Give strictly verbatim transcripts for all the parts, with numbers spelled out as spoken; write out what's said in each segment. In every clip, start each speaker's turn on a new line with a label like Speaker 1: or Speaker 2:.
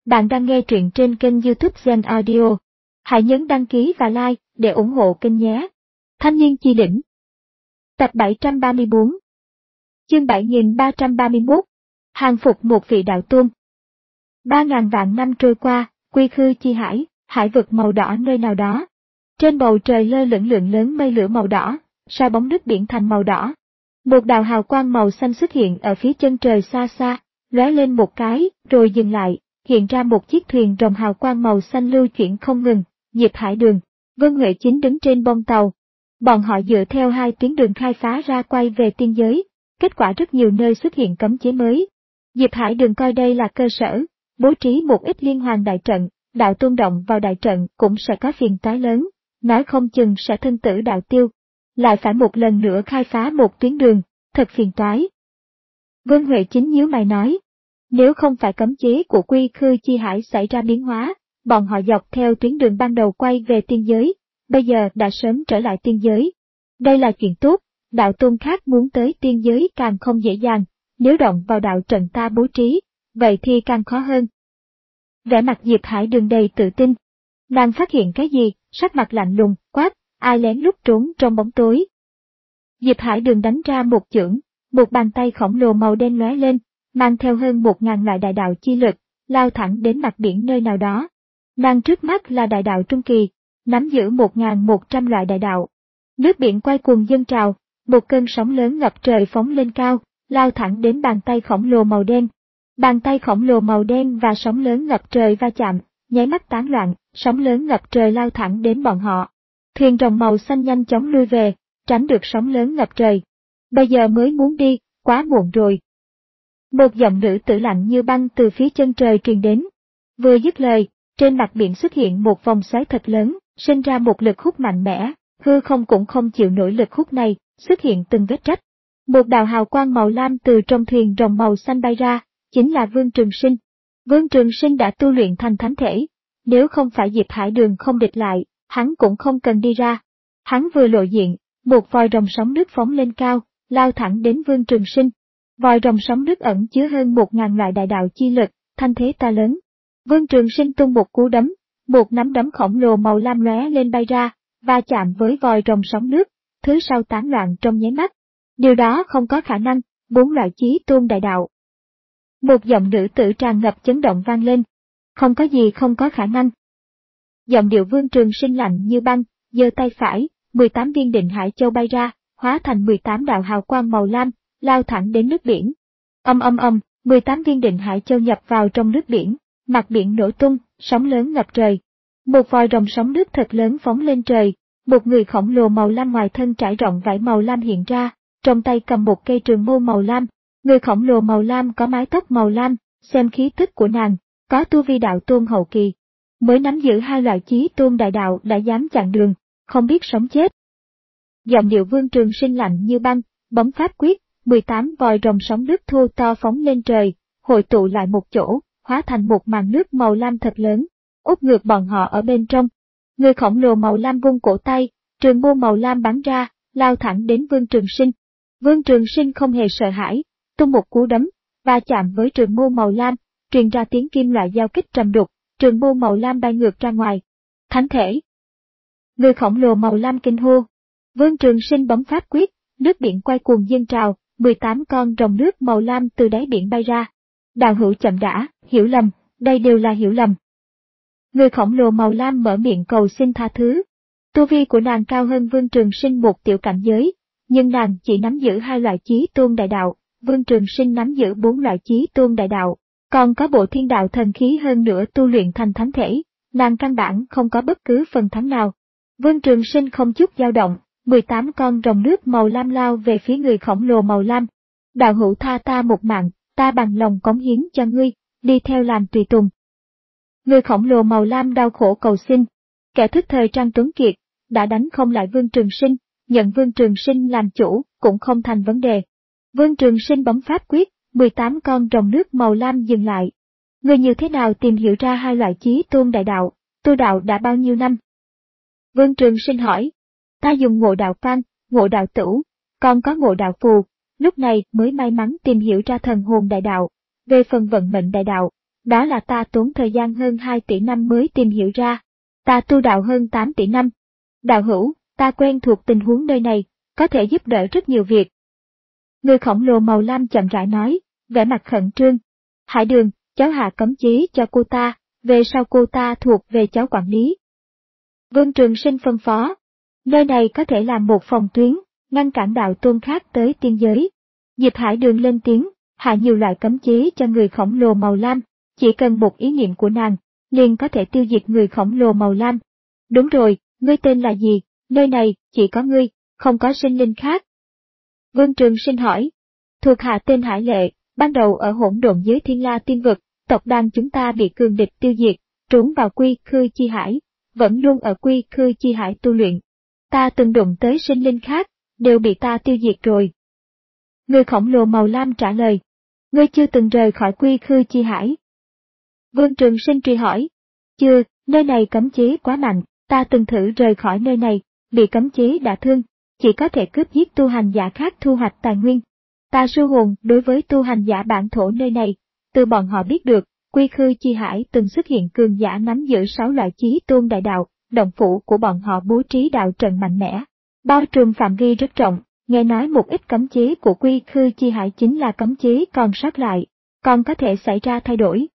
Speaker 1: Bạn đang nghe truyện trên kênh YouTube Zen Audio. Hãy nhấn đăng ký và like để ủng hộ kênh nhé. Thanh niên chi đỉnh. Tập bảy trăm ba mươi tư. Chương bảy nghìn ba trăm ba mươi mốt. Hàng phục một vị đạo tôn. Ba ngàn vạn năm trôi qua, quy khư chi hải, hải vực màu đỏ nơi nào đó. Trên bầu trời lơ lửng lượng lớn mây lửa màu đỏ, soi bóng nước biển thành màu đỏ. Một đạo hào quang màu xanh xuất hiện ở phía chân trời xa xa, lóe lên một cái, rồi dừng lại. Hiện ra một chiếc thuyền rồng hào quang màu xanh lưu chuyển không ngừng. Diệp Hải Đường, Vân Huệ Chính đứng trên bông tàu. Bọn họ dựa theo hai tuyến đường khai phá ra quay về tiên giới, kết quả rất nhiều nơi xuất hiện cấm chế mới. Diệp Hải Đường coi đây là cơ sở, bố trí một ít liên hoàn đại trận, đạo tôn động vào đại trận cũng sẽ có phiền toái lớn, nói không chừng sẽ thân tử đạo tiêu. Lại phải một lần nữa khai phá một tuyến đường, thật phiền toái. Vân Huệ Chính nhíu mày nói. Nếu không phải cấm chế của quy khư chi hải xảy ra biến hóa, bọn họ dọc theo tuyến đường ban đầu quay về tiên giới, bây giờ đã sớm trở lại tiên giới. Đây là chuyện tốt, đạo tôn khác muốn tới tiên giới càng không dễ dàng, nếu động vào đạo trận ta bố trí, vậy thì càng khó hơn. Vẻ mặt Diệp Hải Đường đầy tự tin. Nàng phát hiện cái gì, sắc mặt lạnh lùng, quát, ai lén lút trốn trong bóng tối. Diệp Hải Đường đánh ra một chưởng, một bàn tay khổng lồ màu đen lóe lên, mang theo hơn một ngàn loại đại đạo chi lực, lao thẳng đến mặt biển nơi nào đó. Nàng trước mắt là đại đạo trung kỳ, nắm giữ một ngàn một trăm loại đại đạo. Nước biển quay cuồng dâng trào, một cơn sóng lớn ngập trời phóng lên cao, lao thẳng đến bàn tay khổng lồ màu đen. Bàn tay khổng lồ màu đen và sóng lớn ngập trời va chạm, nháy mắt tán loạn, sóng lớn ngập trời lao thẳng đến bọn họ. Thuyền rồng màu xanh nhanh chóng lui về, tránh được sóng lớn ngập trời. Bây giờ mới muốn đi, quá muộn rồi. Một giọng nữ tử lạnh như băng từ phía chân trời truyền đến. Vừa dứt lời, trên mặt biển xuất hiện một vòng xoáy thật lớn, sinh ra một lực hút mạnh mẽ, hư không cũng không chịu nổi lực hút này, xuất hiện từng vết rách. Một đạo hào quang màu lam từ trong thuyền rồng màu xanh bay ra, chính là Vương Trường Sinh. Vương Trường Sinh đã tu luyện thành thánh thể, nếu không phải Diệp Hải Đường không địch lại, hắn cũng không cần đi ra. Hắn vừa lộ diện, một vòi rồng sóng nước phóng lên cao, lao thẳng đến Vương Trường Sinh. Vòi rồng sóng nước ẩn chứa hơn một ngàn loại đại đạo chi lực, thanh thế to lớn. Vương Trường Sinh tung một cú đấm, một nắm đấm khổng lồ màu lam lóe lên bay ra, va chạm với vòi rồng sóng nước, thứ sau tán loạn trong nháy mắt. Điều đó không có khả năng, bốn loại chí tôn đại đạo. Một giọng nữ tử tràn ngập chấn động vang lên. Không có gì không có khả năng. Giọng điệu Vương Trường Sinh lạnh như băng, giơ tay phải, mười tám viên định hải châu bay ra, hóa thành mười tám đạo hào quang màu lam, lao thẳng đến nước biển. Âm âm âm, mười tám viên định hải châu nhập vào trong nước biển, mặt biển nổ tung, sóng lớn ngập trời. Một vòi rồng sóng nước thật lớn phóng lên trời, một người khổng lồ màu lam ngoài thân trải rộng vải màu lam hiện ra, trong tay cầm một cây trường mâu màu lam. Người khổng lồ màu lam có mái tóc màu lam, xem khí tức của nàng, có tu vi đạo tôn hậu kỳ. Mới nắm giữ hai loại chí tôn đại đạo đã dám chặn đường, không biết sống chết. Giọng điệu Vương Trường Sinh lạnh như băng, bấm pháp quyết. mười tám vòi rồng sóng nước thô to phóng lên trời, hội tụ lại một chỗ, hóa thành một màn nước màu lam thật lớn, úp ngược bọn họ ở bên trong. Người khổng lồ màu lam vung cổ tay, trường mâu màu lam bắn ra, lao thẳng đến Vương Trường Sinh. Vương Trường Sinh không hề sợ hãi, tung một cú đấm, va chạm với trường mâu màu lam, truyền ra tiếng kim loại giao kích trầm đục, trường mâu màu lam bay ngược ra ngoài. Thánh thể. Người khổng lồ màu lam kinh hô. Vương Trường Sinh bấm pháp quyết, nước biển quay cuồng dâng trào. mười tám con rồng nước màu lam từ đáy biển bay ra. Đạo hữu chậm đã, hiểu lầm, đây đều là hiểu lầm. Người khổng lồ màu lam mở miệng cầu xin tha thứ. Tu vi của nàng cao hơn Vương Trường Sinh một tiểu cảnh giới, nhưng nàng chỉ nắm giữ hai loại chí tôn đại đạo, Vương Trường Sinh nắm giữ bốn loại chí tôn đại đạo, còn có bộ thiên đạo thần khí hơn nữa tu luyện thành thánh thể, nàng căn bản không có bất cứ phần thắng nào. Vương Trường Sinh không chút dao động. mười tám con rồng nước màu lam lao về phía người khổng lồ màu lam. Đạo hữu tha ta một mạng, ta bằng lòng cống hiến cho ngươi, đi theo làm tùy tùng. Người khổng lồ màu lam đau khổ cầu xin. Kẻ thức thời Trang Tuấn Kiệt, đã đánh không lại Vương Trường Sinh, nhận Vương Trường Sinh làm chủ, cũng không thành vấn đề. Vương Trường Sinh bấm pháp quyết, mười tám con rồng nước màu lam dừng lại. Người như thế nào tìm hiểu ra hai loại chí tôn đại đạo, tu đạo đã bao nhiêu năm? Vương Trường Sinh hỏi. Ta dùng ngộ đạo quan, ngộ đạo tửu, còn có ngộ đạo phù, lúc này mới may mắn tìm hiểu ra thần hồn đại đạo. Về phần vận mệnh đại đạo, đó là ta tốn thời gian hơn hai tỷ năm mới tìm hiểu ra. Ta tu đạo hơn tám tỷ năm. Đạo hữu, ta quen thuộc tình huống nơi này, có thể giúp đỡ rất nhiều việc. Người khổng lồ màu lam chậm rãi nói, vẻ mặt khẩn trương. Hải Đường, cháu hạ cấm chế cho cô ta, về sau cô ta thuộc về cháu quản lý. Vương Trường Sinh phân phó, nơi này có thể làm một phòng tuyến, ngăn cản đạo tôn khác tới tiên giới. Diệp Hải Đường lên tiếng, hạ nhiều loại cấm chế cho người khổng lồ màu lam, chỉ cần một ý niệm của nàng, liền có thể tiêu diệt người khổng lồ màu lam. Đúng rồi, ngươi tên là gì? Nơi này chỉ có ngươi, không có sinh linh khác. Vương Trường Sinh hỏi, thuộc hạ tên Hải Lệ, ban đầu ở hỗn độn giới Thiên La Tiên Vực, tộc đàn chúng ta bị cường địch tiêu diệt, trốn vào Quy Khư Chi Hải, vẫn luôn ở Quy Khư Chi Hải tu luyện. Ta từng đụng tới sinh linh khác, đều bị ta tiêu diệt rồi. Người khổng lồ màu lam trả lời, ngươi chưa từng rời khỏi Quy Khư Chi Hải. Vương Trường Sinh truy hỏi, chưa, nơi này cấm chế quá mạnh, ta từng thử rời khỏi nơi này, bị cấm chế đả thương, chỉ có thể cướp giết tu hành giả khác thu hoạch tài nguyên. Ta sư hồn đối với tu hành giả bản thổ nơi này, từ bọn họ biết được, Quy Khư Chi Hải từng xuất hiện cường giả nắm giữ sáu loại chí tôn đại đạo, động phủ của bọn họ bố trí đạo trận mạnh mẽ, bao trùm phạm vi rất rộng, nghe nói một ít cấm chế của Quy Khư Chi Hải chính là cấm chế còn sót lại, còn có thể xảy ra thay đổi.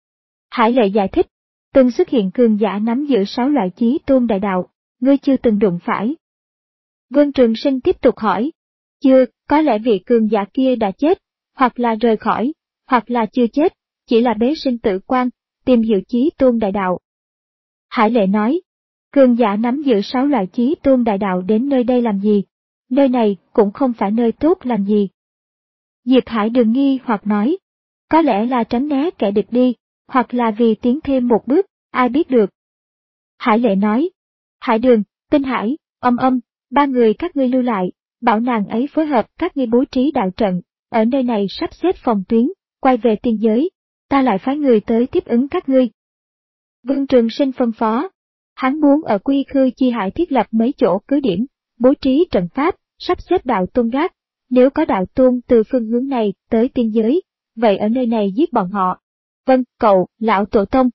Speaker 1: Hải Lệ giải thích, từng xuất hiện cường giả nắm giữ sáu loại chí tôn đại đạo, ngươi chưa từng đụng phải. Vương Trường Sinh tiếp tục hỏi, chưa, có lẽ vị cường giả kia đã chết, hoặc là rời khỏi, hoặc là chưa chết, chỉ là bế sinh tử quan, tìm hiểu chí tôn đại đạo. Hải Lệ nói, cường giả nắm giữ sáu loại chí tôn đại đạo đến nơi đây làm gì? Nơi này cũng không phải nơi tốt làm gì. Diệp Hải Đường nghi hoặc nói, có lẽ là tránh né kẻ địch đi, hoặc là vì tiến thêm một bước, ai biết được. Hải Lệ nói, Hải Đường, Tinh Hải, Âm Âm, ba người các ngươi lưu lại, bảo nàng ấy phối hợp các ngươi bố trí đạo trận, ở nơi này sắp xếp phòng tuyến, quay về tiên giới, ta lại phái người tới tiếp ứng các ngươi. Vương Trường Sinh phân phó, hắn muốn ở Quy Khư Chi Hải thiết lập mấy chỗ cứ điểm, bố trí trận pháp, sắp xếp đạo tôn gác, nếu có đạo tôn từ phương hướng này tới tiên giới, vậy ở nơi này giết bọn họ. Vâng, cậu, lão tổ tông.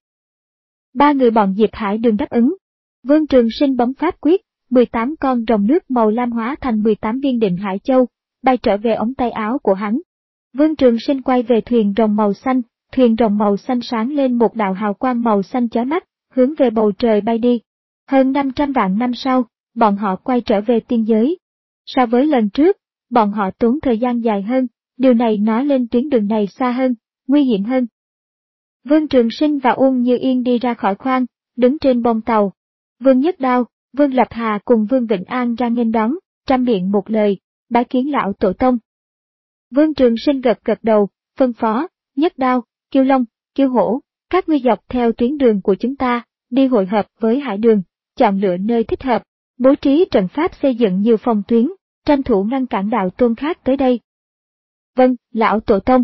Speaker 1: Ba người bọn Diệp Hải Đường đáp ứng. Vương Trường Sinh bấm pháp quyết, mười tám con rồng nước màu lam hóa thành mười tám viên định hải châu, bay trở về ống tay áo của hắn. Vương Trường Sinh quay về thuyền rồng màu xanh, thuyền rồng màu xanh sáng lên một đạo hào quang màu xanh chói mắt, hướng về bầu trời bay đi. Hơn năm trăm vạn năm sau, bọn họ quay trở về tiên giới. So với lần trước, bọn họ tốn thời gian dài hơn, điều này nói lên tuyến đường này xa hơn, nguy hiểm hơn. Vương Trường Sinh và Uông Như Yên đi ra khỏi khoang, đứng trên bông tàu. Vương Nhất Đao, Vương Lập Hà cùng Vương Vịnh An ra nghênh đón, trăm miệng một lời, bái kiến lão tổ tông. Vương Trường Sinh gật gật đầu, phân phó, Nhất Đao, Kiêu Long, Kiêu Hổ, các ngươi dọc theo tuyến đường của chúng ta, đi hội hợp với Hải Đường, chọn lựa nơi thích hợp, bố trí trận pháp xây dựng nhiều phòng tuyến, tranh thủ ngăn cản đạo tôn khác tới đây. Vâng, lão tổ tông.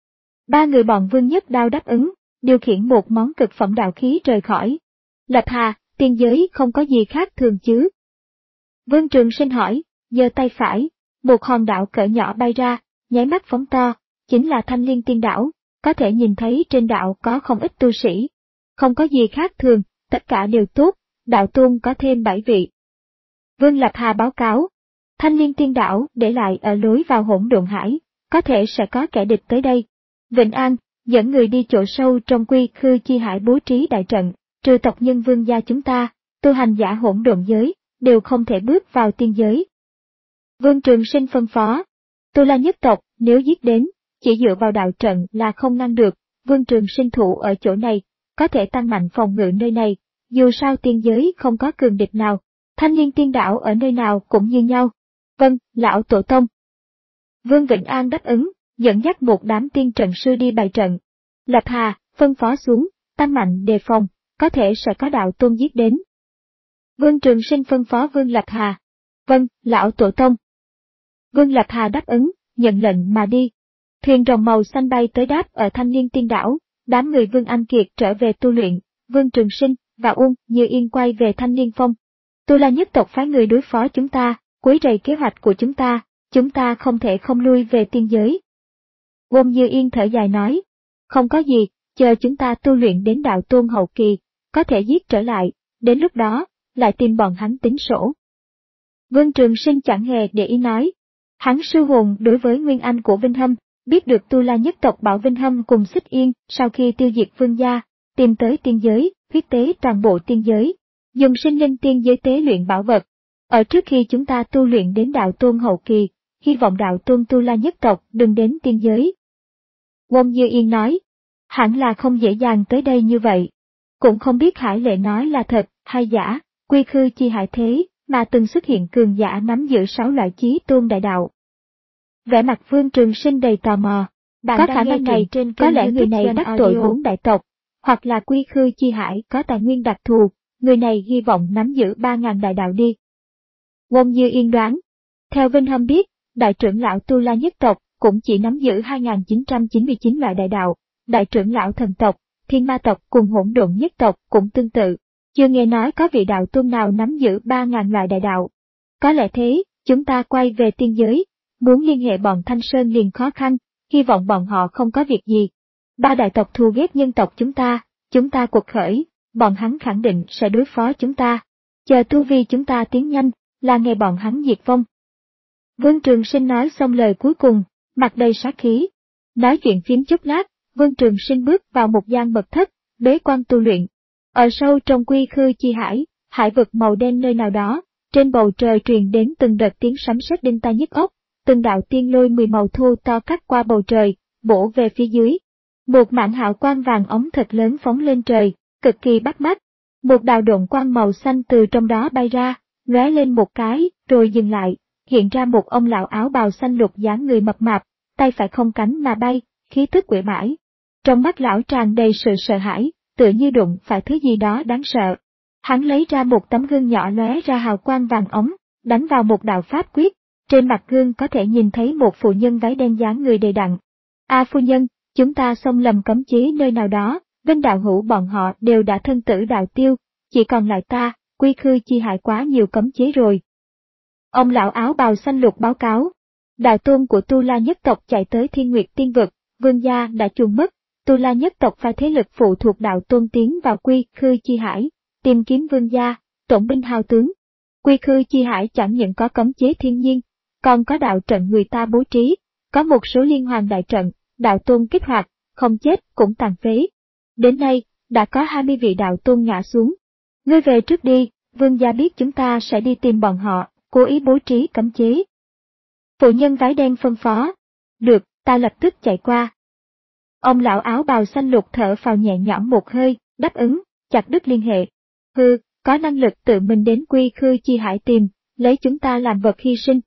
Speaker 1: Ba người bọn Vương Nhất Đao đáp ứng, điều khiển một món cực phẩm đạo khí rời khỏi. Lập Hà, tiên giới không có gì khác thường chứ? Vương Trường Sinh hỏi, giơ tay phải, một hòn đảo cỡ nhỏ bay ra, nháy mắt phóng to, chính là Thanh Liên Tiên Đảo, có thể nhìn thấy trên đảo có không ít tu sĩ. Không có gì khác thường, tất cả đều tốt, đạo tôn có thêm bảy vị. Vương Lập Hà báo cáo, Thanh Liên Tiên Đảo để lại ở lối vào hỗn độn hải, có thể sẽ có kẻ địch tới đây. Vịnh An, dẫn người đi chỗ sâu trong Quy Khư Chi Hải bố trí đại trận, trừ tộc nhân vương gia chúng ta, tu hành giả hỗn độn giới, đều không thể bước vào tiên giới. Vương Trường Sinh phân phó, Tu La nhất tộc, nếu giết đến, chỉ dựa vào đạo trận là không ngăn được, Vương Trường Sinh thủ ở chỗ này, có thể tăng mạnh phòng ngự nơi này, dù sao tiên giới không có cường địch nào, Thanh Liên Tiên Đảo ở nơi nào cũng như nhau. Vâng, lão tổ tông. Vương Vịnh An đáp ứng, dẫn dắt một đám tiên trận sư đi bày trận. Lập Hà, phân phó xuống, tăng mạnh đề phòng, có thể sẽ có đạo tôn giết đến. Vương Trường Sinh phân phó Vương Lập Hà. Vâng, lão tổ tông. Vương Lập Hà đáp ứng, nhận lệnh mà đi. Thuyền rồng màu xanh bay tới đáp ở Thanh Liên Tiên Đảo, đám người Vương Anh Kiệt trở về tu luyện, Vương Trường Sinh và Uông Như Yên quay về Thanh Liên Phong. Tu La nhất tộc phái người đối phó chúng ta, quấy rầy kế hoạch của chúng ta, chúng ta không thể không lui về tiên giới. Uông Như Yên thở dài nói, không có gì, chờ chúng ta tu luyện đến đạo tôn hậu kỳ, có thể giết trở lại, đến lúc đó, lại tìm bọn hắn tính sổ. Vương Trường Sinh chẳng hề để ý nói. Hắn sư hồn đối với nguyên anh của Vinh Hâm, biết được Tu La nhất tộc bảo Vinh Hâm cùng Xích Yên, sau khi tiêu diệt Vương gia, tìm tới tiên giới, huyết tế toàn bộ tiên giới, dùng sinh linh tiên giới tế luyện bảo vật. Ở trước khi chúng ta tu luyện đến đạo tôn hậu kỳ, hy vọng đạo tôn Tu La nhất tộc đừng đến tiên giới. Ngôn Như Yên nói, hẳn là không dễ dàng tới đây như vậy. Cũng không biết Hải Lệ nói là thật hay giả, quy khư chi hại thế, mà từng xuất hiện cường giả nắm giữ sáu loại chí tôn đại đạo. Vẻ mặt Vương Trường Sinh đầy tò mò, có khả năng này trên có lẽ người này đắc tội bốn đại tộc, hoặc là quy khư chi hải có tài nguyên đặc thù, người này hy vọng nắm giữ ba ngàn đại đạo đi. Ngôn Như Yên đoán, theo Vinh Hâm biết, đại trưởng lão Tu La nhất tộc cũng chỉ nắm giữ hai nghìn chín trăm chín mươi chín loại đại đạo, đại trưởng lão thần tộc, thiên ma tộc cùng hỗn độn nhất tộc cũng tương tự, chưa nghe nói có vị đạo tôn nào nắm giữ ba ngàn loại đại đạo. Có lẽ thế, chúng ta quay về tiên giới, muốn liên hệ bọn Thanh Sơn liền khó khăn, hy vọng bọn họ không có việc gì. Ba đại tộc thù ghét nhân tộc chúng ta, chúng ta cuộc khởi, bọn hắn khẳng định sẽ đối phó chúng ta. Chờ tu vi chúng ta tiến nhanh, là ngày bọn hắn diệt vong. Vương Trường Sinh nói xong lời cuối cùng, mặt đầy sát khí. Nói chuyện phím chốc lát, Vương Trường Sinh bước vào một gian mật thất, bế quan tu luyện. Ở sâu trong quy khư chi hải, hải vực màu đen nơi nào đó, trên bầu trời truyền đến từng đợt tiếng sấm sét đinh tai nhức óc, từng đạo tiên lôi mười màu thô to cắt qua bầu trời, bổ về phía dưới. Một mảng hào quang vàng ống thật lớn phóng lên trời, cực kỳ bắt mắt. Một đạo độn quang màu xanh từ trong đó bay ra, lóe lên một cái, rồi dừng lại, hiện ra một ông lão áo bào xanh lục dáng người mập mạp, tay phải không cánh mà bay, khí tức quỷ mãi. Trong mắt lão tràn đầy sự sợ hãi, tựa như đụng phải thứ gì đó đáng sợ. Hắn lấy ra một tấm gương nhỏ lóe ra hào quang vàng ống, đánh vào một đạo pháp quyết, trên mặt gương có thể nhìn thấy một phụ nhân váy đen dáng người đầy đặn. A phu nhân, chúng ta xông lầm cấm chế nơi nào đó, bên đạo hữu bọn họ đều đã thân tử đạo tiêu, chỉ còn lại ta, quy khư chi hại quá nhiều cấm chế rồi. Ông lão áo bào xanh lục báo cáo, đạo tôn của Tu La nhất tộc chạy tới Thiên Nguyệt Tiên vực, Vương gia đã chuồn mất, Tu La nhất tộc phải thế lực phụ thuộc đạo tôn tiến vào quy khư chi hải, tìm kiếm Vương gia, tổn binh hao tướng. Quy khư chi hải chẳng những có cấm chế thiên nhiên, còn có đạo trận người ta bố trí, có một số liên hoàn đại trận, đạo tôn kích hoạt, không chết cũng tàn phế. Đến nay, đã có hai mươi vị đạo tôn ngã xuống. Ngươi về trước đi, Vương gia biết chúng ta sẽ đi tìm bọn họ, cố ý bố trí cấm chế. Phụ nhân váy đen phân phó. Được, ta lập tức chạy qua. Ông lão áo bào xanh lục thở phào nhẹ nhõm một hơi, đáp ứng, chặt đứt liên hệ. Hừ, có năng lực tự mình đến quy khư chi hải tìm, lấy chúng ta làm vật hy sinh.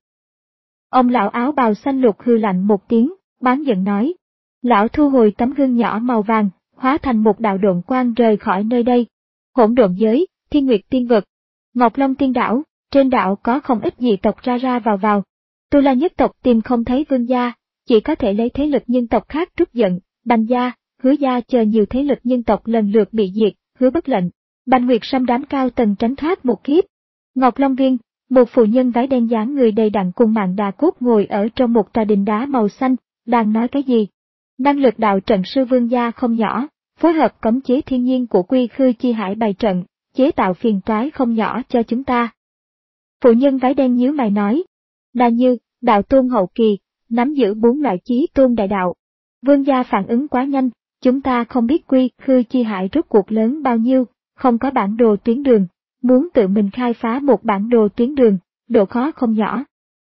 Speaker 1: Ông lão áo bào xanh lục hư lạnh một tiếng, bán giận nói. Lão thu hồi tấm gương nhỏ màu vàng, hóa thành một đạo độn quang rời khỏi nơi đây. Hỗn độn giới, Thiên Nguyệt Tiên vực, Ngọc Long Tiên đảo, trên đảo có không ít dị tộc ra ra vào vào. Tu La nhất tộc tìm không thấy Vương gia, chỉ có thể lấy thế lực nhân tộc khác trút giận, Bành gia, Hứa gia chờ nhiều thế lực nhân tộc lần lượt bị diệt, Hứa bất lệnh, Bành Nguyệt Sâm đám cao tầng tránh thoát một kiếp. Ngọc Long Viên, một phụ nhân váy đen dáng người đầy đặn cùng Mạn Đà Cốt ngồi ở trong một tòa đình đá màu xanh, đang nói cái gì? Năng lực đạo trận sư Vương gia không nhỏ, phối hợp cấm chế thiên nhiên của quy khư chi hải bày trận, chế tạo phiền toái không nhỏ cho chúng ta. Phụ nhân váy đen nhíu mày nói, là như, đạo tôn hậu kỳ, nắm giữ bốn loại chí tôn đại đạo. Vương gia phản ứng quá nhanh, chúng ta không biết quy khư chi hải rốt cuộc lớn bao nhiêu, không có bản đồ tuyến đường, muốn tự mình khai phá một bản đồ tuyến đường, độ khó không nhỏ.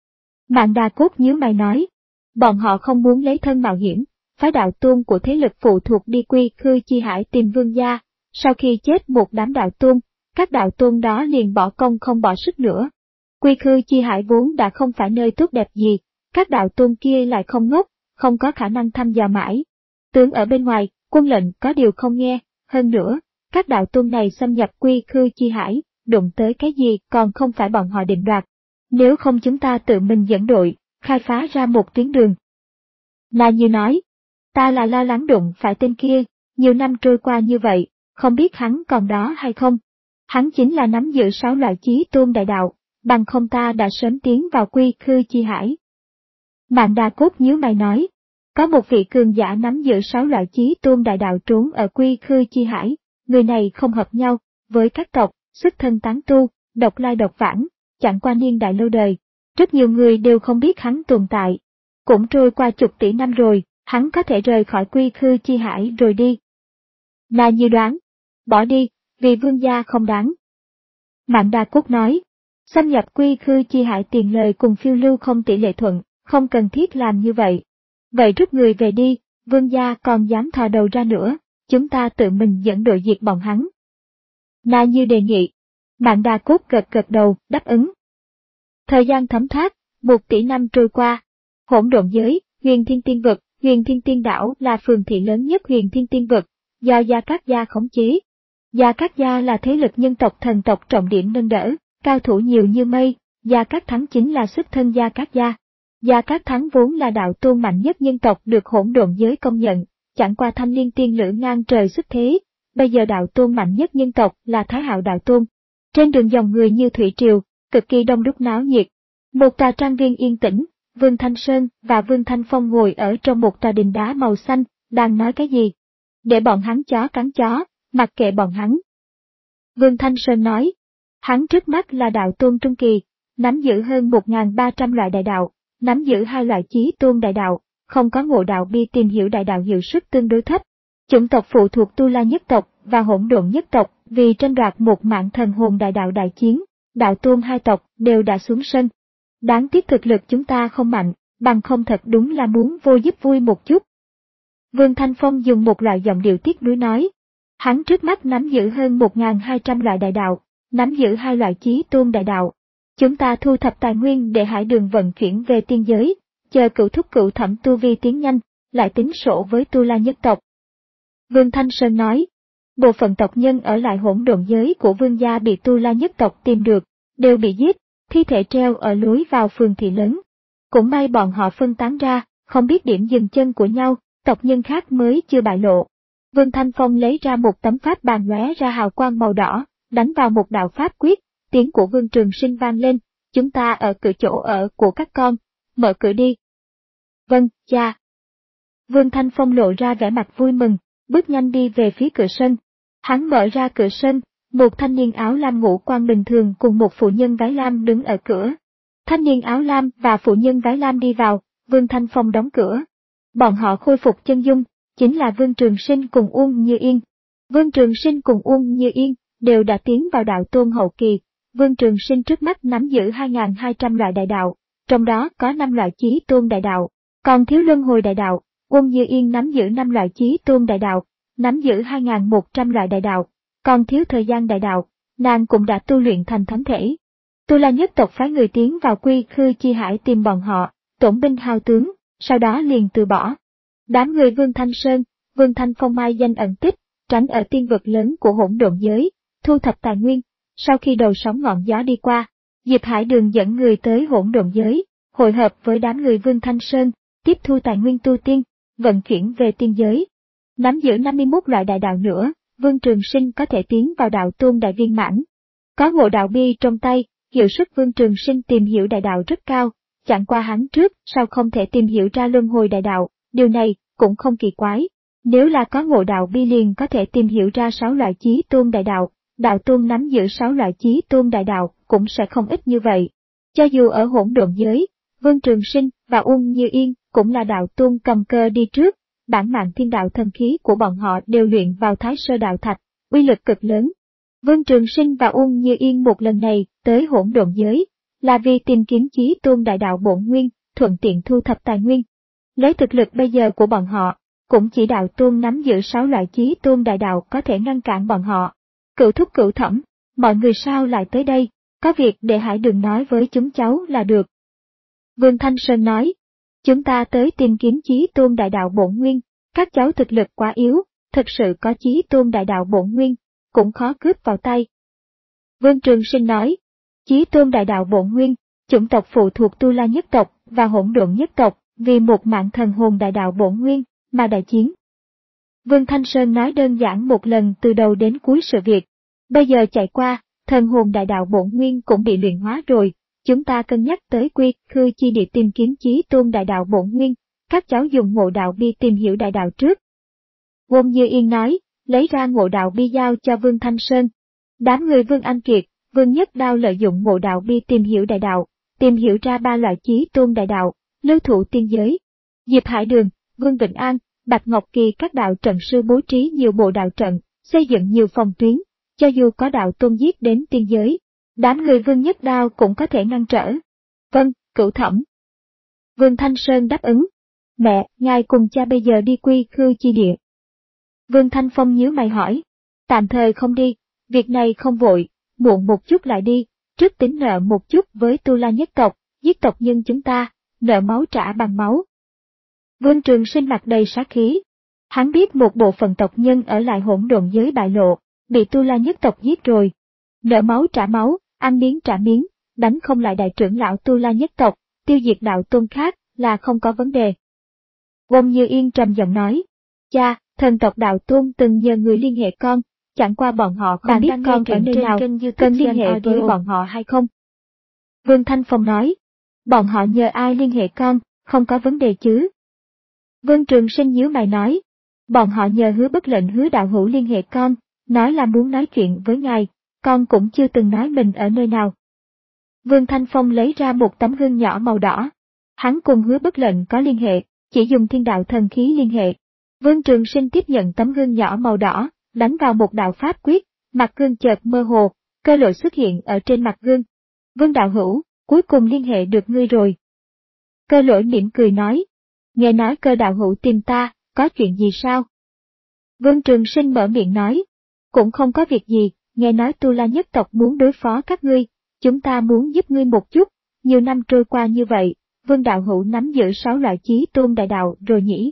Speaker 1: Mạn Đà Cốt nhíu mày nói, bọn họ không muốn lấy thân mạo hiểm, phái đạo tôn của thế lực phụ thuộc đi quy khư chi hải tìm Vương gia, sau khi chết một đám đạo tôn, các đạo tôn đó liền bỏ công không bỏ sức nữa. Quy khư chi hải vốn đã không phải nơi tốt đẹp gì, các đạo tôn kia lại không ngốc, không có khả năng thăm dò mãi. Tướng ở bên ngoài, quân lệnh có điều không nghe, hơn nữa, các đạo tôn này xâm nhập quy khư chi hải, đụng tới cái gì còn không phải bọn họ định đoạt. Nếu không chúng ta tự mình dẫn đội, khai phá ra một tuyến đường. Là như nói, ta là lo lắng đụng phải tên kia, nhiều năm trôi qua như vậy, không biết hắn còn đó hay không. Hắn chính là nắm giữ sáu loại chí tôn đại đạo, bằng không ta đã sớm tiến vào quy khư chi hải. Mạn Đà Cốt nhíu mày nói, Có một vị cường giả nắm giữ sáu loại chí tôn đại đạo trốn ở Quy Khư Chi Hải, người này không hợp nhau với các tộc, xuất thân tán tu, độc lai độc vãng, chẳng qua niên đại lâu đời. Rất nhiều người đều không biết hắn tồn tại. Cũng trôi qua chục tỷ năm rồi, hắn có thể rời khỏi Quy Khư Chi Hải rồi đi. Na Như đoán, bỏ đi, vì vương gia không đáng. Mạn Đa Cốt nói, xâm nhập Quy Khư Chi Hải tiền lời cùng phiêu lưu không tỷ lệ thuận, không cần thiết làm như vậy. Vậy rút người về đi, vương gia còn dám thò đầu ra nữa, chúng ta tự mình dẫn đội diệt bọn hắn. Na Như đề nghị. Mạn Đa Cốt gật gật đầu, đáp ứng. Thời gian thấm thoát, một tỷ năm trôi qua. Hỗn độn giới, Huyền Thiên Tiên Vực, Huyền Thiên Tiên Đảo là phường thị lớn nhất Huyền Thiên Tiên Vực, do Gia Cát Gia khống chế. Gia Cát Gia là thế lực nhân tộc thần tộc trọng điểm nâng đỡ, cao thủ nhiều như mây, Gia Cát Thắng chính là xuất thân Gia Cát Gia. Gia Cát Thắng vốn là đạo tôn mạnh nhất nhân tộc được hỗn độn giới công nhận, chẳng qua thanh liên tiên lữ ngang trời xuất thế, bây giờ đạo tôn mạnh nhất nhân tộc là Thái Hạo đạo tôn. Trên đường dòng người như thủy triều, cực kỳ đông đúc náo nhiệt. Một tòa trang viên yên tĩnh, Vương Thanh Sơn và Vương Thanh Phong ngồi ở trong một tòa đình đá màu xanh, đang nói cái gì? Để bọn hắn chó cắn chó, mặc kệ bọn hắn. Vương Thanh Sơn nói, hắn trước mắt là đạo tôn trung kỳ, nắm giữ hơn một nghìn ba trăm loại đại đạo, nắm giữ hai loại chí tôn đại đạo, không có ngộ đạo bi tìm hiểu đại đạo hiệu suất tương đối thấp. Chủng tộc phụ thuộc Tu La nhất tộc và Hỗn Độn nhất tộc vì tranh đoạt một mạng thần hồn đại đạo đại chiến, đạo tôn hai tộc đều đã xuống sân. Đáng tiếc thực lực chúng ta không mạnh, bằng không thật đúng là muốn vô giúp vui một chút. Vương Thanh Phong dùng một loại giọng điệu tiếc nuối nói, hắn trước mắt nắm giữ hơn một nghìn hai trăm loại đại đạo, nắm giữ hai loại chí tôn đại đạo. Chúng ta thu thập tài nguyên để hải đường vận chuyển về tiên giới, chờ cửu thúc cửu thẩm tu vi tiến nhanh, lại tính sổ với Tu La nhất tộc. Vương Thanh Sơn nói, bộ phận tộc nhân ở lại hỗn độn giới của vương gia bị Tu La nhất tộc tìm được, đều bị giết, thi thể treo ở lối vào phường thị lớn. Cũng may bọn họ phân tán ra, không biết điểm dừng chân của nhau, tộc nhân khác mới chưa bại lộ. Vương Thanh Phong lấy ra một tấm pháp bàn lóe ra hào quang màu đỏ, đánh vào một đạo pháp quyết, tiếng của Vương Trường Sinh vang lên, chúng ta ở cửa chỗ ở của các con, mở cửa đi. Vâng, cha. Vương Thanh Phong lộ ra vẻ mặt vui mừng, bước nhanh đi về phía cửa sân. Hắn mở ra cửa sân, một thanh niên áo lam ngũ quan bình thường cùng một phụ nhân váy lam đứng ở cửa. Thanh niên áo lam và phụ nhân váy lam đi vào, Vương Thanh Phong đóng cửa. Bọn họ khôi phục chân dung, chính là Vương Trường Sinh cùng Uông Như Yên. Vương Trường Sinh cùng Uông Như Yên đều đã tiến vào đạo tôn hậu kỳ. Vương Trường Sinh trước mắt nắm giữ hai nghìn hai trăm loại đại đạo, trong đó có năm loại chí tôn đại đạo, còn thiếu luân hồi đại đạo. Uông Như Yên nắm giữ năm loại chí tôn đại đạo, nắm giữ hai nghìn một trăm loại đại đạo, còn thiếu thời gian đại đạo, nàng cũng đã tu luyện thành thánh thể. Tu La nhất tộc phái người tiến vào Quy Khư Chi Hải tìm bọn họ, tổn binh hao tướng, sau đó liền từ bỏ. Đám người Vương Thanh Sơn, Vương Thanh Phong mai danh ẩn tích, tránh ở tiên vực lớn của hỗn độn giới, thu thập tài nguyên. Sau khi đầu sóng ngọn gió đi qua, Diệp Hải Đường dẫn người tới hỗn độn giới, hội hợp với đám người Vương Thanh Sơn, tiếp thu tài nguyên tu tiên, vận chuyển về tiên giới. Nắm giữ năm mươi mốt loại đại đạo nữa, Vương Trường Sinh có thể tiến vào đạo tôn đại viên mãn. Có ngộ đạo bi trong tay, hiệu suất Vương Trường Sinh tìm hiểu đại đạo rất cao, chẳng qua hắn trước sao không thể tìm hiểu ra luân hồi đại đạo, điều này cũng không kỳ quái. Nếu là có ngộ đạo bi liền có thể tìm hiểu ra sáu loại chí tôn đại đạo, đạo tôn nắm giữ sáu loại chí tôn đại đạo cũng sẽ không ít như vậy. Cho dù ở hỗn độn giới, Vương Trường Sinh và Uông Như Yên cũng là đạo tôn cầm cơ đi trước, bản mạng thiên đạo thần khí của bọn họ đều luyện vào Thái Sơ Đạo Thạch, uy lực cực lớn. Vương Trường Sinh và Uông Như Yên một lần này tới hỗn độn giới, là vì tìm kiếm chí tôn đại đạo bổn nguyên, thuận tiện thu thập tài nguyên. Lấy thực lực bây giờ của bọn họ, cũng chỉ đạo tôn nắm giữ sáu loại chí tôn đại đạo có thể ngăn cản bọn họ. Cửu thúc cửu thẩm, mọi người sao lại tới đây, có việc để Hải Đường nói với chúng cháu là được. Vương Thanh Sơn nói, chúng ta tới tìm kiếm chí tôn đại đạo bổn nguyên, các cháu thực lực quá yếu, thực sự có chí tôn đại đạo bổn nguyên, cũng khó cướp vào tay. Vương Trường Sinh nói, chí tôn đại đạo bổn nguyên, chủng tộc phụ thuộc Tu La nhất tộc và hỗn độn nhất tộc, vì một mạng thần hồn đại đạo bổn nguyên, mà đại chiến. Vương Thanh Sơn nói đơn giản một lần từ đầu đến cuối sự việc. Bây giờ chạy qua, thần hồn đại đạo bổn nguyên cũng bị luyện hóa rồi, chúng ta cân nhắc tới Quy Khư Chi địa tìm kiếm chí tôn đại đạo bổn nguyên, các cháu dùng ngộ đạo bi tìm hiểu đại đạo trước. Wong Như Yên nói, lấy ra ngộ đạo bi giao cho Vương Thanh Sơn. Đám người Vương Anh Kiệt, Vương Nhất Đao lợi dụng ngộ đạo bi tìm hiểu đại đạo, tìm hiểu ra ba loại chí tôn đại đạo, lưu thủ tiên giới. Diệp Hải Đường, Vương Vĩnh An, Bạch Ngọc Kỳ các đạo trận sư bố trí nhiều bộ đạo trận, xây dựng nhiều phòng tuyến, cho dù có đạo tôn giết đến tiên giới, đám người Vương Nhất Đao cũng có thể ngăn trở. Vâng, Cửu Thẩm. Vương Thanh Sơn đáp ứng. Mẹ, ngài cùng cha bây giờ đi Quy Khư chi địa. Vương Thanh Phong nhíu mày hỏi. Tạm thời không đi, việc này không vội, muộn một chút lại đi, trước tính nợ một chút với Tu La nhất tộc, giết tộc nhân chúng ta, nợ máu trả bằng máu. Vương Trường Sinh mặt đầy sát khí. Hắn biết một bộ phận tộc nhân ở lại hỗn độn giới bại lộ, bị Tu La nhất tộc giết rồi. Nợ máu trả máu, ăn miếng trả miếng, đánh không lại đại trưởng lão Tu La nhất tộc, tiêu diệt đạo tôn khác là không có vấn đề. Wong Như Yên trầm giọng nói, cha, thần tộc đạo tôn từng nhờ người liên hệ con, chẳng qua bọn họ không biết con ở nơi nào, cần liên hệ với bọn họ hay không? Vương Thanh Phong nói, bọn họ nhờ ai liên hệ con, không có vấn đề chứ? Vương Trường Sinh nhíu mày nói, bọn họ nhờ Hứa Bất Lệnh Hứa đạo hữu liên hệ con, nói là muốn nói chuyện với ngài, con cũng chưa từng nói mình ở nơi nào. Vương Thanh Phong lấy ra một tấm gương nhỏ màu đỏ. Hắn cùng Hứa Bất Lệnh có liên hệ, chỉ dùng thiên đạo thần khí liên hệ. Vương Trường Sinh tiếp nhận tấm gương nhỏ màu đỏ, đánh vào một đạo pháp quyết, mặt gương chợt mơ hồ, cơ lội xuất hiện ở trên mặt gương. Vương đạo hữu, cuối cùng liên hệ được ngươi rồi. Cơ lỗi mỉm cười nói, nghe nói Cơ đạo hữu tìm ta, có chuyện gì sao? Vương Trường Sinh mở miệng nói, cũng không có việc gì, nghe nói Tu La nhất tộc muốn đối phó các ngươi, chúng ta muốn giúp ngươi một chút, nhiều năm trôi qua như vậy, Vương đạo hữu nắm giữ sáu loại chí tôn đại đạo rồi nhỉ?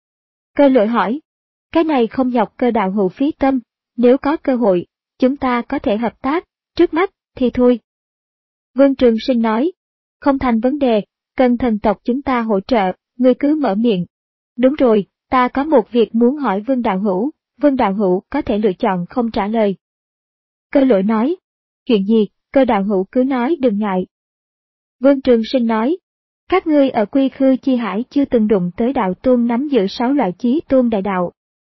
Speaker 1: Cơ lỗi hỏi, cái này không nhọc Cơ đạo hữu phí tâm, nếu có cơ hội, chúng ta có thể hợp tác, trước mắt, thì thôi. Vương Trường Sinh nói, không thành vấn đề, cần thần tộc chúng ta hỗ trợ, ngươi cứ mở miệng. Đúng rồi, ta có một việc muốn hỏi Vương đạo hữu, Vương đạo hữu có thể lựa chọn không trả lời. Cơ lỗi nói, chuyện gì, Cơ đạo hữu cứ nói đừng ngại. Vương Trường Sinh nói, các ngươi ở Quy Khư Chi Hải chưa từng đụng tới đạo tôn nắm giữ sáu loại chí tôn đại đạo.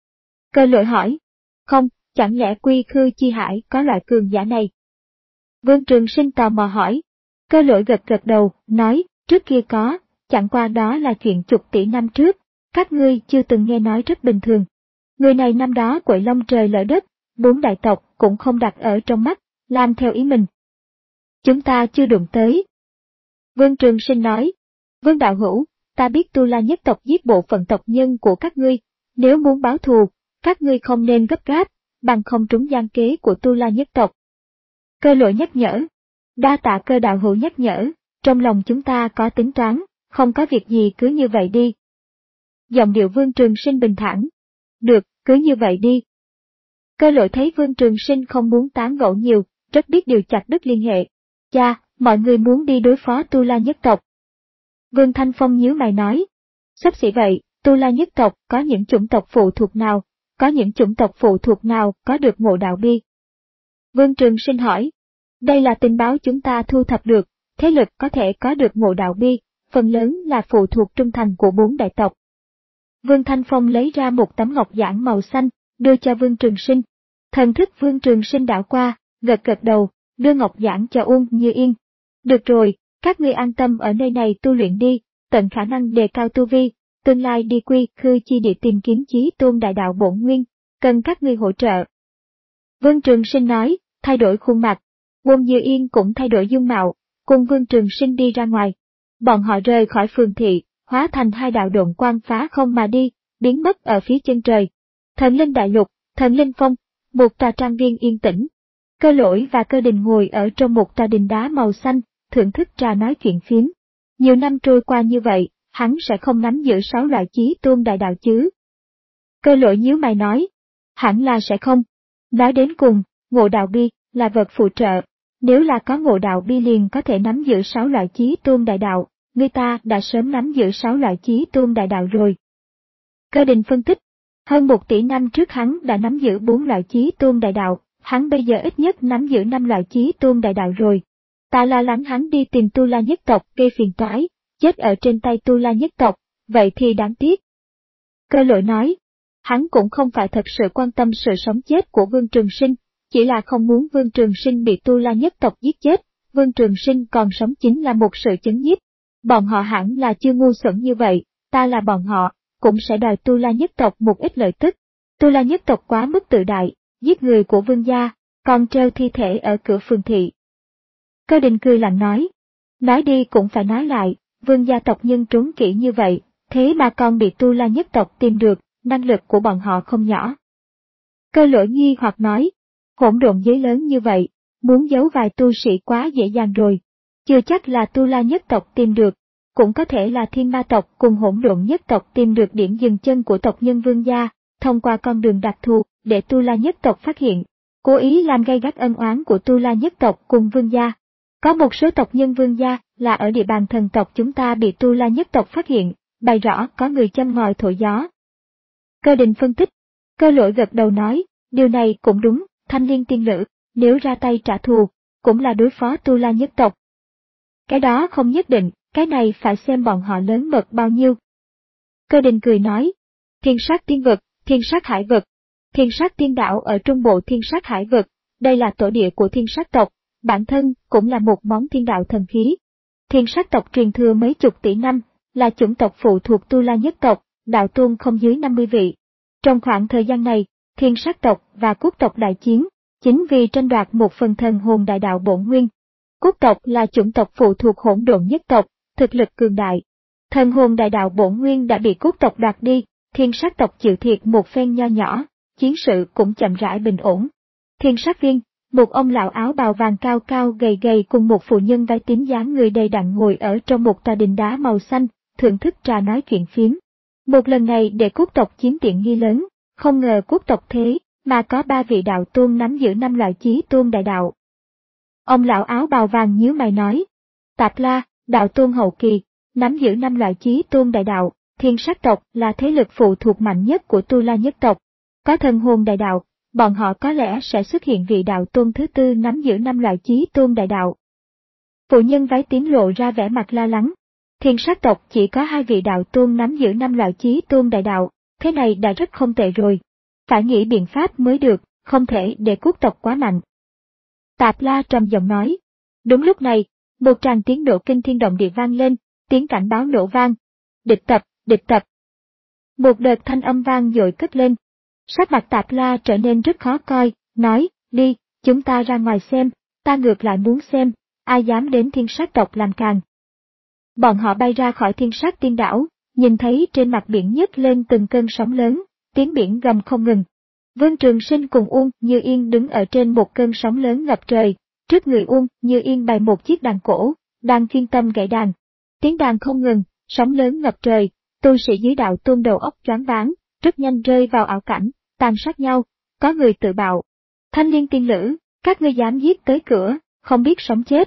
Speaker 1: Cơ lỗi hỏi, không, chẳng lẽ Quy Khư Chi Hải có loại cường giả này? Vương Trường Sinh tò mò hỏi. Cơ lỗi gật gật đầu, nói, trước kia có, chẳng qua đó là chuyện chục tỷ năm trước, các ngươi chưa từng nghe nói rất bình thường. Người này năm đó quậy long trời lở đất, bốn đại tộc cũng không đặt ở trong mắt, làm theo ý mình. Chúng ta chưa đụng tới. Vương Trường Sinh nói, Vương đạo hữu, ta biết Tu La nhất tộc giết bộ phận tộc nhân của các ngươi, nếu muốn báo thù, các ngươi không nên gấp gáp, bằng không trúng gian kế của Tu La nhất tộc. Cơ lỗi nhắc nhở, đa tạ Cơ đạo hữu nhắc nhở, trong lòng chúng ta có tính toán, không có việc gì cứ như vậy đi. Giọng điệu Vương Trường Sinh bình thản, được, cứ như vậy đi. Cơ lỗi thấy Vương Trường Sinh không muốn tán gẫu nhiều, rất biết điều chặt đứt liên hệ. Cha, mọi người muốn đi đối phó Tu La nhất tộc. Vương Thanh Phong nhíu mày nói, xấp xỉ vậy, Tu La nhất tộc có những chủng tộc phụ thuộc nào, có những chủng tộc phụ thuộc nào có được ngộ đạo bi? Vương Trường Sinh hỏi, đây là tình báo chúng ta thu thập được, thế lực có thể có được ngộ đạo bi, phần lớn là phụ thuộc trung thành của bốn đại tộc. Vương Thanh Phong lấy ra một tấm ngọc giản màu xanh, đưa cho Vương Trường Sinh. Thần thức Vương Trường Sinh đảo qua, gật gật đầu, đưa ngọc giản cho Uông Như Yên. Được rồi, các ngươi an tâm ở nơi này tu luyện đi, tận khả năng đề cao tu vi, tương lai đi Quy Khư Chi địa tìm kiếm chí tôn đại đạo bổn nguyên, cần các ngươi hỗ trợ. Vương Trường Sinh nói, thay đổi khuôn mặt. Uông Như Yên cũng thay đổi dung mạo, cùng Vương Trường Sinh đi ra ngoài. Bọn họ rời khỏi phường thị, hóa thành hai đạo độn quang phá không mà đi, biến mất ở phía chân trời. Thần Linh Đại Lục, Thần Linh Phong, một tòa trang viên yên tĩnh. Cơ lỗi và Cơ Đình ngồi ở trong một tòa đình đá màu xanh, thưởng thức trà nói chuyện phiếm. Nhiều năm trôi qua như vậy, hắn sẽ không nắm giữ sáu loại chí tôn đại đạo chứ? Cơ lỗi nhíu mày nói, hẳn là sẽ không. Nói đến cùng, ngộ đạo bi là vật phụ trợ. Nếu là có ngộ đạo bi liền có thể nắm giữ sáu loại chí tôn đại đạo, người ta đã sớm nắm giữ sáu loại chí tôn đại đạo rồi. Cơ Đình phân tích, hơn một tỷ năm trước hắn đã nắm giữ bốn loại chí tôn đại đạo, hắn bây giờ ít nhất nắm giữ năm loại chí tôn đại đạo rồi. Ta lo lắng hắn đi tìm Tu La nhất tộc gây phiền toái, chết ở trên tay Tu La nhất tộc, vậy thì đáng tiếc. Cơ Lỗi nói, hắn cũng không phải thật sự quan tâm sự sống chết của Vương Trường Sinh, chỉ là không muốn Vương Trường Sinh bị Tu La nhất tộc giết chết, Vương Trường Sinh còn sống chính là một sự chấn nhiếp. Bọn họ hẳn là chưa ngu xuẩn như vậy, ta là bọn họ, cũng sẽ đòi Tu La nhất tộc một ít lợi tức. Tu La nhất tộc quá mức tự đại, giết người của vương gia, còn treo thi thể ở cửa phường thị. Cơ Đình cười lạnh nói, nói đi cũng phải nói lại, vương gia tộc nhân trốn kỹ như vậy, thế mà còn bị Tu La nhất tộc tìm được, năng lực của bọn họ không nhỏ. Cơ Lỗi nghi hoặc nói, hỗn độn giới lớn như vậy, muốn giấu vài tu sĩ quá dễ dàng rồi, chưa chắc là Tu La nhất tộc tìm được, cũng có thể là Thiên Ma tộc cùng hỗn độn nhất tộc tìm được điểm dừng chân của tộc nhân vương gia, thông qua con đường đặc thù để Tu La nhất tộc phát hiện, cố ý làm gay gắt ân oán của Tu La nhất tộc cùng vương gia. Có một số tộc nhân vương gia là ở địa bàn thần tộc chúng ta bị Tu La nhất tộc phát hiện, bày rõ có người châm ngòi thổi gió. Cơ Đình phân tích, Cơ Lỗi gật đầu nói, điều này cũng đúng, Thanh Liên tiên nữ, nếu ra tay trả thù, cũng là đối phó Tu La nhất tộc. Cái đó không nhất định, cái này phải xem bọn họ lớn mật bao nhiêu. Cơ Đình cười nói, thiên sát tiên vực, thiên sát hải vực, thiên sát tiên đảo ở trung bộ thiên sát hải vực, đây là tổ địa của thiên sát tộc, bản thân cũng là một món thiên đạo thần khí. Thiên sát tộc truyền thừa mấy chục tỷ năm, là chủng tộc phụ thuộc Tu La nhất tộc, đạo tôn không dưới năm mươi vị. Trong khoảng thời gian này, thiên sát tộc và quốc tộc đại chiến, chính vì tranh đoạt một phần thần hồn đại đạo bổn nguyên. Quốc tộc là chủng tộc phụ thuộc hỗn độn nhất tộc, thực lực cường đại. Thần hồn đại đạo bổn nguyên đã bị quốc tộc đoạt đi, thiên sát tộc chịu thiệt một phen nho nhỏ, chiến sự cũng chậm rãi bình ổn. Thiên sát viên, một ông lão áo bào vàng cao cao gầy gầy cùng một phụ nhân váy tím dáng người đầy đặn ngồi ở trong một tòa đình đá màu xanh, thưởng thức trà nói chuyện phiếm. Một lần này để quốc tộc chiếm tiện nghi lớn, không ngờ quốc tộc thế mà có ba vị đạo tôn nắm giữ năm loại chí tôn đại đạo. Ông lão áo bào vàng nhíu mày nói, Tạp La, đạo tôn hậu kỳ, nắm giữ năm loại chí tôn đại đạo, thiên sát tộc là thế lực phụ thuộc mạnh nhất của Tu La nhất tộc. Có thần hồn đại đạo, bọn họ có lẽ sẽ xuất hiện vị đạo tôn thứ tư nắm giữ năm loại chí tôn đại đạo. Phụ nhân váy tím lộ ra vẻ mặt lo lắng. Thiên sát tộc chỉ có hai vị đạo tôn nắm giữ năm loại chí tôn đại đạo, thế này đã rất không tệ rồi. Phải nghĩ biện pháp mới được, không thể để quốc tộc quá mạnh. Tạp La trầm giọng nói. Đúng lúc này, một tràng tiếng nổ kinh thiên động địa vang lên, tiếng cảnh báo nổ vang. Địch tập, địch tập. Một đợt thanh âm vang dội cất lên. Sắc mặt Tạp La trở nên rất khó coi, nói, đi, chúng ta ra ngoài xem, ta ngược lại muốn xem, ai dám đến thiên sát tộc làm càn. Bọn họ bay ra khỏi thiên sát tiên đảo, nhìn thấy trên mặt biển nhấc lên từng cơn sóng lớn, tiếng biển gầm không ngừng. Vương Trường Sinh cùng Uông Như Yên đứng ở trên một cơn sóng lớn ngập trời, trước người Uông Như Yên bày một chiếc đàn cổ, đang chuyên tâm gảy đàn. Tiếng đàn không ngừng, sóng lớn ngập trời, tu sĩ dưới đạo tôn đầu óc choáng váng, rất nhanh rơi vào ảo cảnh, tàn sát nhau, có người tự bạo. Thanh Liên tiên nữ, các ngươi dám giết tới cửa, không biết sống chết.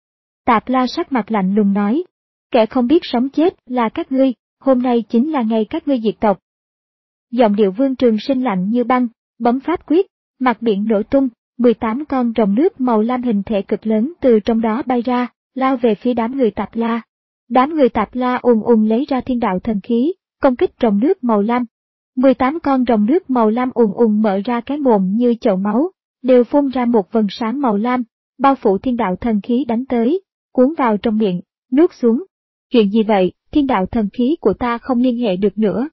Speaker 1: Tạp La sắc mặt lạnh lùng nói, kẻ không biết sống chết là các ngươi, hôm nay chính là ngày các ngươi diệt tộc. Giọng điệu Vương Trường Sinh lạnh như băng, bấm pháp quyết, mặt biển nổ tung, mười tám con rồng nước màu lam hình thể cực lớn từ trong đó bay ra, lao về phía đám người Tạp La. Đám người Tạp La ùn ùn lấy ra thiên đạo thần khí, công kích rồng nước màu lam. mười tám con rồng nước màu lam ùn ùn mở ra cái mồm như chậu máu, đều phun ra một vầng sáng màu lam, bao phủ thiên đạo thần khí đánh tới, cuốn vào trong miệng, nuốt xuống. Chuyện gì vậy, thiên đạo thần khí của ta không liên hệ được nữa.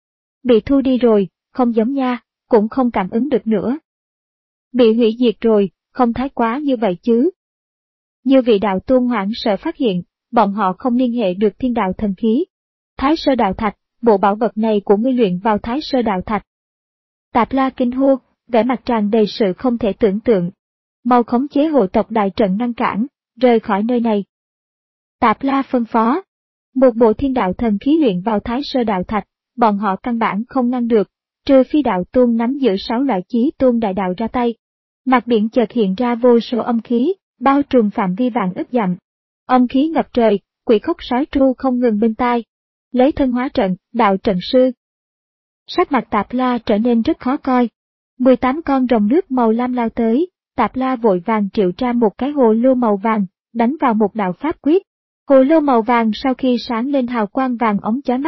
Speaker 1: Bị thu đi rồi, không giống nha, cũng không cảm ứng được nữa. Bị hủy diệt rồi, không thái quá như vậy chứ. Như vị đạo tôn hoảng sợ phát hiện, bọn họ không liên hệ được thiên đạo thần khí. Thái sơ đạo thạch, bộ bảo vật này của ngươi luyện vào thái sơ đạo thạch. Tạp La kinh hô, vẻ mặt tràn đầy sự không thể tưởng tượng. Mau khống chế hộ tộc đại trận ngăn cản, rời khỏi nơi này. Tạp La phân phó. Một bộ thiên đạo thần khí luyện vào thái sơ đạo thạch, bọn họ căn bản không ngăn được, trừ phi đạo tôn nắm giữ sáu loại chí tôn đại đạo ra tay. Mặt biển chợt hiện ra vô số âm khí, bao trùm phạm vi vạn ức dặm. Âm khí ngập trời, quỷ khóc sói tru không ngừng bên tai. Lấy thân hóa trận, đạo trận sư. Sắc mặt Tạp La trở nên rất khó coi. mười tám con rồng nước màu lam lao tới, Tạp La vội vàng triệu ra một cái hồ lô màu vàng, đánh vào một đạo pháp quyết. Hồ lô màu vàng sau khi sáng lên hào quang vàng ống chói mắt,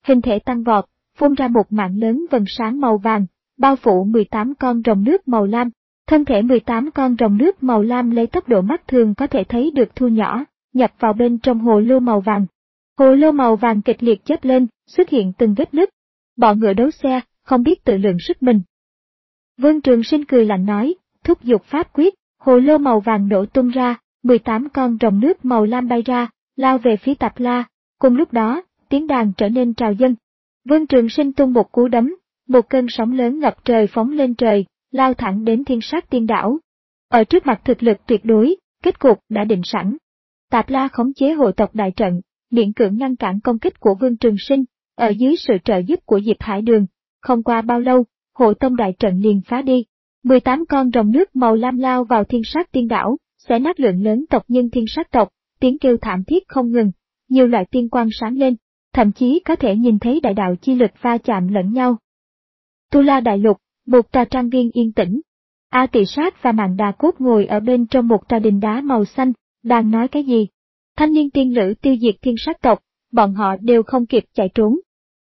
Speaker 1: hình thể tăng vọt, phun ra một mạng lớn vầng sáng màu vàng, bao phủ mười tám con rồng nước màu lam. Thân thể mười tám con rồng nước màu lam lấy tốc độ mắt thường có thể thấy được thu nhỏ, nhập vào bên trong hồ lô màu vàng. Hồ lô màu vàng kịch liệt chớp lên, xuất hiện từng vết nứt. Bọn ngựa đấu xe, không biết tự lượng sức mình. Vương Trường Sinh cười lạnh nói, thúc giục pháp quyết, hồ lô màu vàng nổ tung ra, mười tám con rồng nước màu lam bay ra, lao về phía Tạp La. Cùng lúc đó, tiếng đàn trở nên trào dâng. Vương Trường Sinh tung một cú đấm, một cơn sóng lớn ngập trời phóng lên trời, lao thẳng đến Thiên Sát Tiên Đảo. Ở trước mặt thực lực tuyệt đối, kết cục đã định sẵn. Tạp La khống chế hộ tộc đại trận, miễn cưỡng ngăn cản công kích của Vương Trường Sinh, ở dưới sự trợ giúp của Diệp Hải Đường. Không qua bao lâu, hộ tông đại trận liền phá đi. mười tám con rồng nước màu lam lao vào Thiên Sát Tiên Đảo, xé nát lượng lớn tộc nhân Thiên Sát tộc, tiếng kêu thảm thiết không ngừng, nhiều loại tiên quang sáng lên, thậm chí có thể nhìn thấy đại đạo chi lực va chạm lẫn nhau. Tu La Đại Lục, một tòa trang viên yên tĩnh. A Tỳ Sát và Mạn Đà Cốt ngồi ở bên trong một tòa đình đá màu xanh, đang nói cái gì? Thanh niên tiên lữ tiêu diệt Thiên Sát tộc, bọn họ đều không kịp chạy trốn.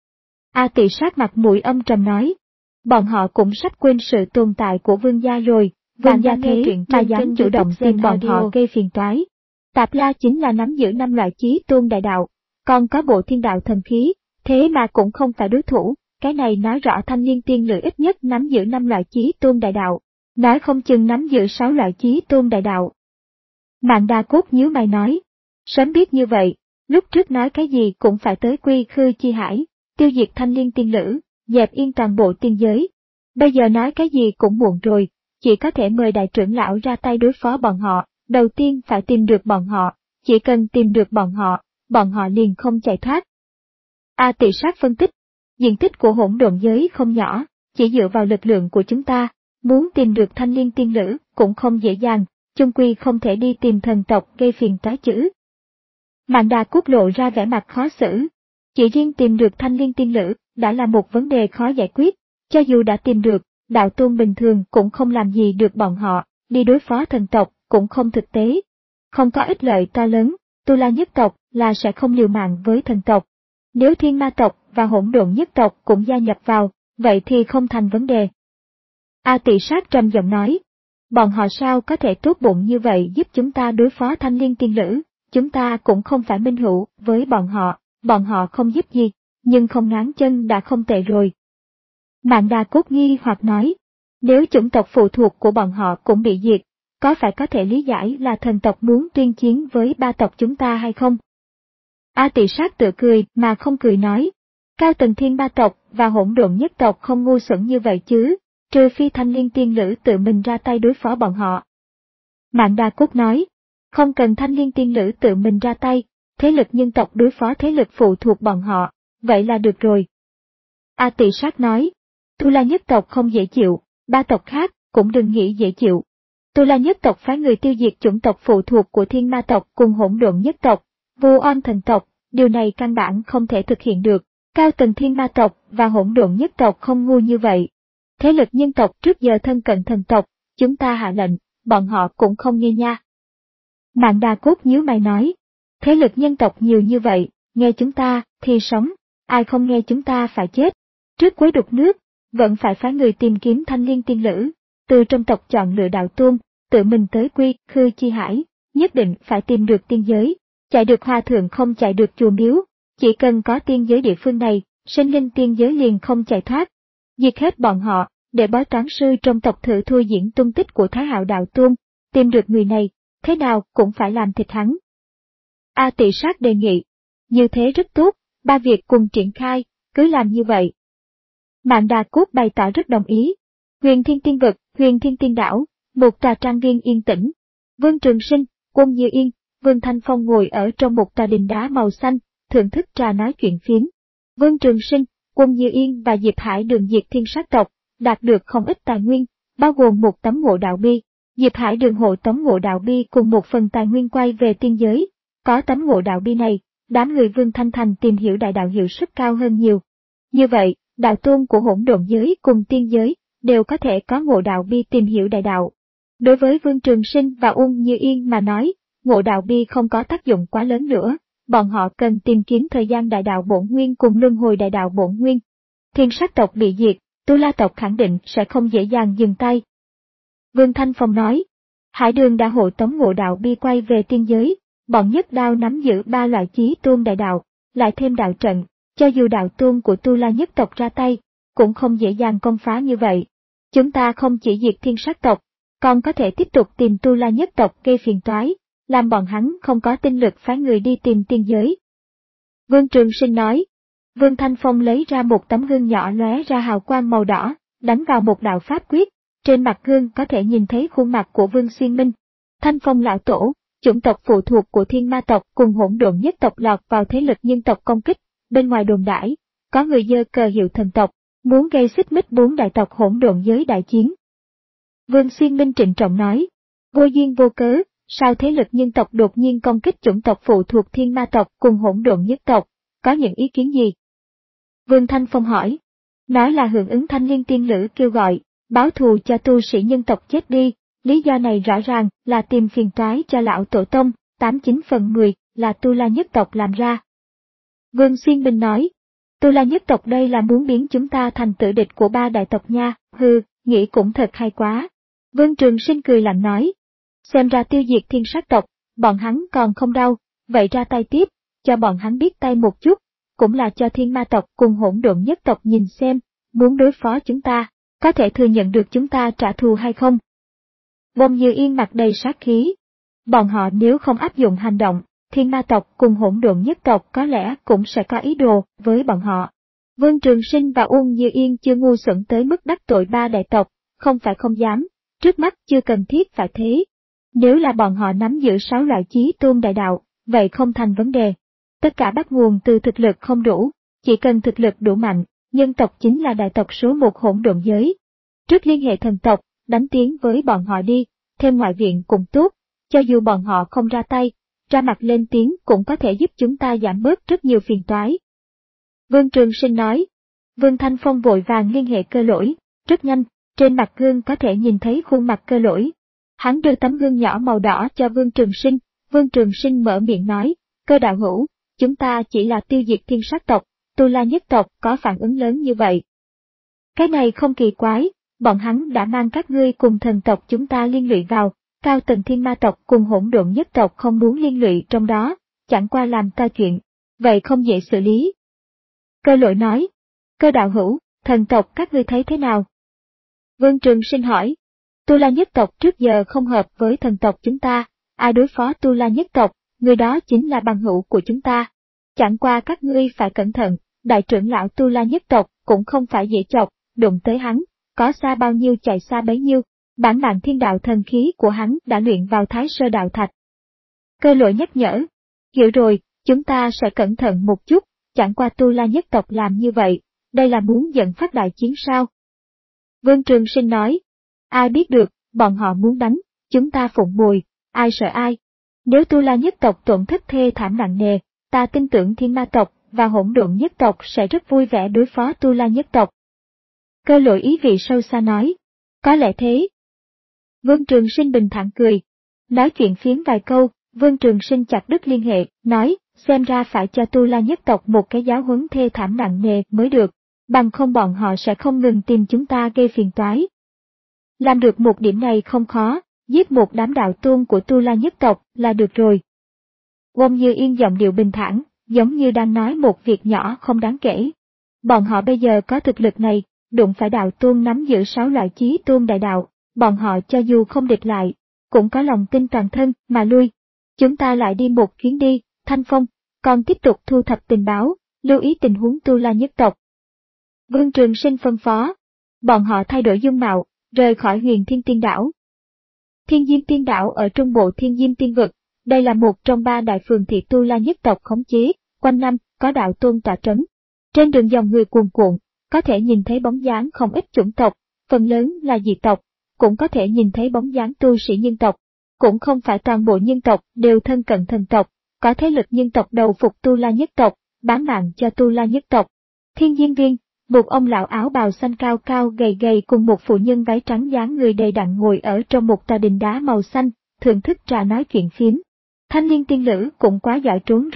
Speaker 1: A Tỳ Sát mặt mũi âm trầm nói, bọn họ cũng sắp quên sự tồn tại của vương gia rồi, vương gia thế mà dám chủ động tìm bọn họ gây phiền toái. Tạp La chính là nắm giữ năm loại chí tôn đại đạo, còn có bộ thiên đạo thần khí, thế mà cũng không phải đối thủ, cái này nói rõ thanh niên tiên lữ ít nhất nắm giữ năm loại chí tôn đại đạo, nói không chừng nắm giữ sáu loại chí tôn đại đạo. Mạn Đà Cốt nhíu mày nói, sớm biết như vậy, lúc trước nói cái gì cũng phải tới Quy Khư Chi Hải, tiêu diệt thanh niên tiên lữ, dẹp yên toàn bộ tiên giới. Bây giờ nói cái gì cũng muộn rồi, chỉ có thể mời đại trưởng lão ra tay đối phó bọn họ, đầu tiên phải tìm được bọn họ, chỉ cần tìm được bọn họ, bọn họ liền không chạy thoát. A Tỳ Sát phân tích, diện tích của hỗn độn giới không nhỏ, chỉ dựa vào lực lượng của chúng ta, muốn tìm được thanh niên tiên lữ cũng không dễ dàng, chung quy không thể đi tìm thần tộc gây phiền toái chứ. Mạn Đà Cốt lộ ra vẻ mặt khó xử, chỉ riêng tìm được thanh niên tiên lữ đã là một vấn đề khó giải quyết, cho dù đã tìm được, đạo tôn bình thường cũng không làm gì được bọn họ, đi đối phó thần tộc cũng không thực tế. Không có ích lợi to lớn, Tu La nhất tộc là sẽ không liều mạng với thần tộc. Nếu Thiên Ma tộc và Hỗn Độn nhất tộc cũng gia nhập vào, vậy thì không thành vấn đề. A Tỳ Sát trầm giọng nói, bọn họ sao có thể tốt bụng như vậy giúp chúng ta đối phó thanh niên tiên lữ, chúng ta cũng không phải minh hữu với bọn họ, bọn họ không giúp gì, nhưng không ngáng chân đã không tệ rồi. Mạn Đà Cốt nghi hoặc nói, nếu chủng tộc phụ thuộc của bọn họ cũng bị diệt, có phải có thể lý giải là thần tộc muốn tuyên chiến với ba tộc chúng ta hay không? A Tỳ Sát tự cười mà không cười nói, cao tầng Thiên Ma tộc và Hỗn Độn nhất tộc không ngu xuẩn như vậy chứ, trừ phi thanh niên tiên lữ tự mình ra tay đối phó bọn họ. Mạn Đà Cốt nói, không cần thanh niên tiên lữ tự mình ra tay, thế lực nhân tộc đối phó thế lực phụ thuộc bọn họ, vậy là được rồi. A Tỳ Sát nói, Tu La nhất tộc không dễ chịu, ba tộc khác cũng đừng nghĩ dễ chịu. Tu La nhất tộc phái người tiêu diệt chủng tộc phụ thuộc của Thiên Ma tộc cùng Hỗn Độn nhất tộc, Vô Oan thần tộc, điều này căn bản không thể thực hiện được, cao tầng Thiên Ma tộc và Hỗn Độn nhất tộc không ngu như vậy. Thế lực nhân tộc trước giờ thân cận thần tộc, chúng ta hạ lệnh, bọn họ cũng không nghe nha. Mạn Đà Cốt nhíu mày nói, thế lực nhân tộc nhiều như vậy, nghe chúng ta thì sống, ai không nghe chúng ta phải chết. Trước cuối đục nước, vẫn phải phái người tìm kiếm thanh niên tiên lữ, từ trong tộc chọn lựa đạo tôn, tự mình tới Quy Khư Chi Hải, nhất định phải tìm được tiên giới, chạy được hòa thượng không chạy được chùa miếu, chỉ cần có tiên giới địa phương này, sinh linh tiên giới liền không chạy thoát. Diệt hết bọn họ, để bói toán sư trong tộc thử thui diễn tung tích của Thái Hạo đạo tôn, tìm được người này, thế nào cũng phải làm thịt hắn. A Tỳ Sát đề nghị, như thế rất tốt, ba việc cùng triển khai, cứ làm như vậy. Mạn Đà Cốt bày tỏ rất đồng ý. Huyền Thiên Tiên Vực, Huyền Thiên Tiên Đảo, một tòa trang viên yên tĩnh. Vương Trường Sinh, Quân Như Yên, Vương Thanh Phong ngồi ở trong một tòa đình đá màu xanh, thưởng thức trà nói chuyện phiếm. Vương Trường Sinh, Quân Như Yên và Diệp Hải Đường diệt Thiên Sát tộc, đạt được không ít tài nguyên, bao gồm một tấm ngộ đạo bi. Diệp Hải Đường hộ tống ngộ đạo bi cùng một phần tài nguyên quay về tiên giới. Có tấm ngộ đạo bi này, đám người Vương Thanh Thành tìm hiểu đại đạo hiệu suất cao hơn nhiều. Như vậy, đạo tôn của hỗn độn giới cùng tiên giới đều có thể có ngộ đạo bi tìm hiểu đại đạo. Đối với Vương Trường Sinh và Ung Như Yên mà nói, ngộ đạo bi không có tác dụng quá lớn nữa, bọn họ cần tìm kiếm thời gian đại đạo bổn nguyên cùng luân hồi đại đạo bổn nguyên. Thiên sát tộc bị diệt, Tu La tộc khẳng định sẽ không dễ dàng dừng tay. Vương Thanh Phong nói, Hải Đường đã hộ tống Ngộ Đạo Bi quay về tiên giới, bọn Nhất Đao nắm giữ ba loại chí tôn đại đạo, lại thêm đạo trận, cho dù đạo tôn của Tu La nhất tộc ra tay, cũng không dễ dàng công phá như vậy. Chúng ta không chỉ diệt thiên sát tộc, còn có thể tiếp tục tìm Tu La nhất tộc gây phiền toái, làm bọn hắn không có tinh lực phái người đi tìm tiên giới. Vương Trường Sinh nói. Vương Thanh Phong lấy ra một tấm gương nhỏ lóe ra hào quang màu đỏ, đánh vào một đạo pháp quyết, trên mặt gương có thể nhìn thấy khuôn mặt của Vương Xuyên Minh. Thanh Phong lão tổ, chủng tộc phụ thuộc của Thiên Ma tộc cùng Hỗn Độn nhất tộc lọt vào thế lực nhân tộc công kích, bên ngoài đồn đãi, có người giơ cờ hiệu thần tộc, muốn gây xích mích bốn đại tộc hỗn độn giới đại chiến. Vương Xuyên Minh trịnh trọng nói, vô duyên vô cớ, sao thế lực nhân tộc đột nhiên công kích chủng tộc phụ thuộc Thiên Ma tộc cùng Hỗn Độn nhất tộc, có những ý kiến gì? Vương Thanh Phong hỏi, nói là hưởng ứng Thanh Liên Tiên Lữ kêu gọi, báo thù cho tu sĩ nhân tộc chết đi, lý do này rõ ràng là tìm phiền toái cho lão tổ tông, tám chín phần mười là Tu La nhất tộc làm ra. Vương Xuyên Minh nói, Tu La nhất tộc đây là muốn biến chúng ta thành tử địch của ba đại tộc nha, hừ, nghĩ cũng thật hay quá. Vương Trường Sinh cười lạnh nói, xem ra tiêu diệt thiên sát tộc, bọn hắn còn không đau, vậy ra tay tiếp, cho bọn hắn biết tay một chút, cũng là cho Thiên Ma tộc cùng Hỗn Độn nhất tộc nhìn xem, muốn đối phó chúng ta, có thể thừa nhận được chúng ta trả thù hay không. Bông Như Yên mặt đầy sát khí. Bọn họ nếu không áp dụng hành động, Thiên Ma tộc cùng Hỗn Độn nhất tộc có lẽ cũng sẽ có ý đồ với bọn họ. Vương Trường Sinh và Uông Như Yên chưa ngu xuẩn tới mức đắc tội ba đại tộc, không phải không dám, trước mắt chưa cần thiết phải thế. Nếu là bọn họ nắm giữ sáu loại chí tôn đại đạo, vậy không thành vấn đề. Tất cả bắt nguồn từ thực lực không đủ, chỉ cần thực lực đủ mạnh, nhân tộc chính là đại tộc số một hỗn độn giới. Trước liên hệ thần tộc, đánh tiếng với bọn họ đi, thêm ngoại viện cũng tốt, cho dù bọn họ không ra tay, ra mặt lên tiếng cũng có thể giúp chúng ta giảm bớt rất nhiều phiền toái. Vương Trường Sinh nói. Vương Thanh Phong vội vàng liên hệ Cơ Lỗi, rất nhanh, trên mặt gương có thể nhìn thấy khuôn mặt Cơ Lỗi. Hắn đưa tấm gương nhỏ màu đỏ cho Vương Trường Sinh, Vương Trường Sinh mở miệng nói, Cơ đạo hữu, chúng ta chỉ là tiêu diệt thiên sát tộc, Tu La nhất tộc có phản ứng lớn như vậy. Cái này không kỳ quái, bọn hắn đã mang các ngươi cùng thần tộc chúng ta liên lụy vào, cao tầng Thiên Ma tộc cùng Hỗn Độn nhất tộc không muốn liên lụy trong đó, chẳng qua làm ta chuyện, vậy không dễ xử lý. Cơ Lỗi nói, Cơ đạo hữu, thần tộc các ngươi thấy thế nào? Vương Trường Sinh hỏi, Tu La nhất tộc trước giờ không hợp với thần tộc chúng ta, ai đối phó Tu La nhất tộc, người đó chính là bằng hữu của chúng ta. Chẳng qua các ngươi phải cẩn thận, đại trưởng lão Tu La nhất tộc cũng không phải dễ chọc, đụng tới hắn, có xa bao nhiêu chạy xa bấy nhiêu, bản mạng thiên đạo thần khí của hắn đã luyện vào Thái Sơ Đạo Thạch. Cơ Lỗi nhắc nhở, hiểu rồi, chúng ta sẽ cẩn thận một chút, chẳng qua Tu La nhất tộc làm như vậy, đây là muốn dẫn phát đại chiến sao? Vương Trường Sinh nói, ai biết được, bọn họ muốn đánh, chúng ta phụng bồi, ai sợ ai. Nếu Tu La nhất tộc tổn thất thê thảm nặng nề, ta tin tưởng Thiên Ma tộc và Hỗn Độn nhất tộc sẽ rất vui vẻ đối phó Tu La nhất tộc. Cơ Lỗi ý vị sâu xa nói, có lẽ thế. Vương Trường Sinh bình thản cười. Nói chuyện phiếm vài câu, Vương Trường Sinh chặt đứt liên hệ, nói, xem ra phải cho Tu La nhất tộc một cái giáo huấn thê thảm nặng nề mới được, bằng không bọn họ sẽ không ngừng tìm chúng ta gây phiền toái. Làm được một điểm này không khó, giết một đám đạo tôn của Tu La nhất tộc là được rồi. Wong Như Yên giọng điệu bình thản, giống như đang nói một việc nhỏ không đáng kể. Bọn họ bây giờ có thực lực này, đụng phải đạo tôn nắm giữ sáu loại chí tôn đại đạo, bọn họ cho dù không địch lại, cũng có lòng tin toàn thân mà lui. Chúng ta lại đi một chuyến đi, Thanh Phong, còn tiếp tục thu thập tình báo, lưu ý tình huống Tu La nhất tộc. Vương Trường Sinh phân phó. Bọn họ thay đổi dung mạo, rời khỏi Huyền Thiên Tiên Đảo. Thiên Diêm Tiên Đảo ở trung bộ Thiên Diêm Tiên Vực, đây là một trong ba đại phường thị Tu La nhất tộc khống chế, quanh năm có đạo tôn tọa trấn. Trên đường dòng người cuồn cuộn, có thể nhìn thấy bóng dáng không ít chủng tộc, phần lớn là dị tộc, cũng có thể nhìn thấy bóng dáng tu sĩ nhân tộc. Cũng không phải toàn bộ nhân tộc đều thân cận thần tộc, có thế lực nhân tộc đầu phục Tu La nhất tộc, bán mạng cho Tu La nhất tộc. Thiên Diên Viên, một ông lão áo bào xanh cao cao gầy gầy cùng một phụ nhân váy trắng dáng người đầy đặn ngồi ở trong một tòa đình đá màu xanh, thưởng thức trà nói chuyện phiếm. Thanh Liên Tiên Lữ cũng quá giỏi trốn rồi,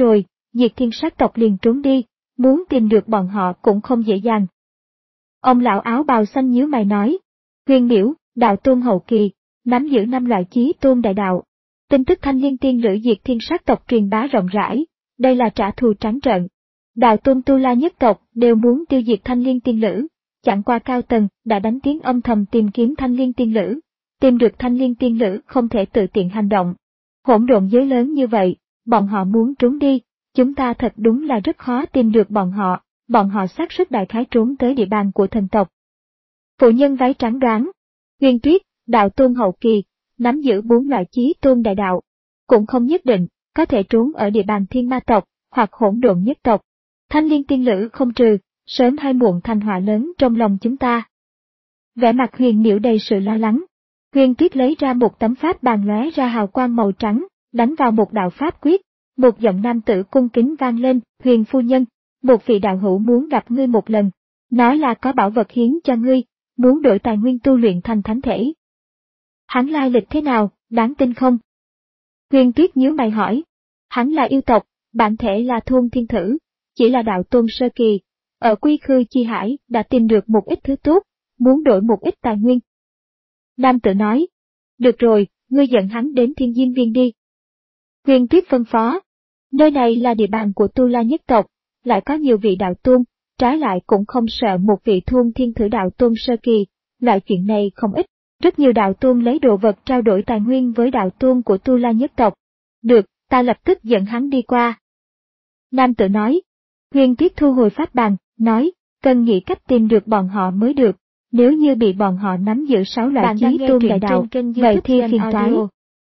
Speaker 1: Diệt Thiên sát tộc liền trốn đi, muốn tìm được bọn họ cũng không dễ dàng. Ông lão áo bào xanh nhíu mày nói, Huyền Miễu, đạo tôn hậu kỳ, nắm giữ năm loại chí tôn đại đạo. Tin tức Thanh Liên Tiên Lữ diệt thiên sát tộc truyền bá rộng rãi, đây là trả thù trắng trợn. Đạo tôn Tu La nhất tộc đều muốn tiêu diệt Thanh Liên Tiên Lữ, chẳng qua cao tầng đã đánh tiếng âm thầm tìm kiếm Thanh Liên Tiên Lữ, tìm được Thanh Liên Tiên Lữ không thể tự tiện hành động. Hỗn độn giới lớn như vậy, bọn họ muốn trốn đi, chúng ta thật đúng là rất khó tìm được bọn họ, bọn họ xác suất đại khái trốn tới địa bàn của thần tộc. Phụ nhân váy trắng đoán, Huyền Tuyết, đạo tôn hậu kỳ, nắm giữ bốn loại chí tôn đại đạo, cũng không nhất định, có thể trốn ở địa bàn thiên ma tộc, hoặc hỗn độn nhất tộc. Thanh Liên Tiên Lữ không trừ, sớm hay muộn thành họa lớn trong lòng chúng ta. Vẻ mặt Huyền Miễu đầy sự lo lắng. Huyền Tuyết lấy ra một tấm pháp bàn lóe ra hào quang màu trắng, đánh vào một đạo pháp quyết, một giọng nam tử cung kính vang lên, Huyền phu nhân, một vị đạo hữu muốn gặp ngươi một lần, nói là có bảo vật hiến cho ngươi, muốn đổi tài nguyên tu luyện thành thánh thể. Hắn lai lịch thế nào, đáng tin không? Huyền Tuyết nhíu mày hỏi. Hắn là yêu tộc, bản thể là thôn thiên thử, chỉ là đạo tôn sơ kỳ, ở Quy Khư Chi Hải đã tìm được một ít thứ tốt, muốn đổi một ít tài nguyên. Nam tử nói, được rồi, ngươi dẫn hắn đến Thiên Diên Viên đi. Huyền Tuyết phân phó, nơi này là địa bàn của Tu La nhất tộc, lại có nhiều vị đạo tôn, trái lại cũng không sợ một vị thôn thiên thử đạo tôn sơ kỳ, loại chuyện này không ít. Rất nhiều đạo tôn lấy đồ vật trao đổi tài nguyên với đạo tôn của Tu La nhất tộc. Được, ta lập tức dẫn hắn đi qua. Nam tử nói. Huyền Tuyết thu hồi pháp bàn, nói, cần nghĩ cách tìm được bọn họ mới được. Nếu như bị bọn họ nắm giữ sáu loại chí tôn đại đạo, vậy thì phiền toái.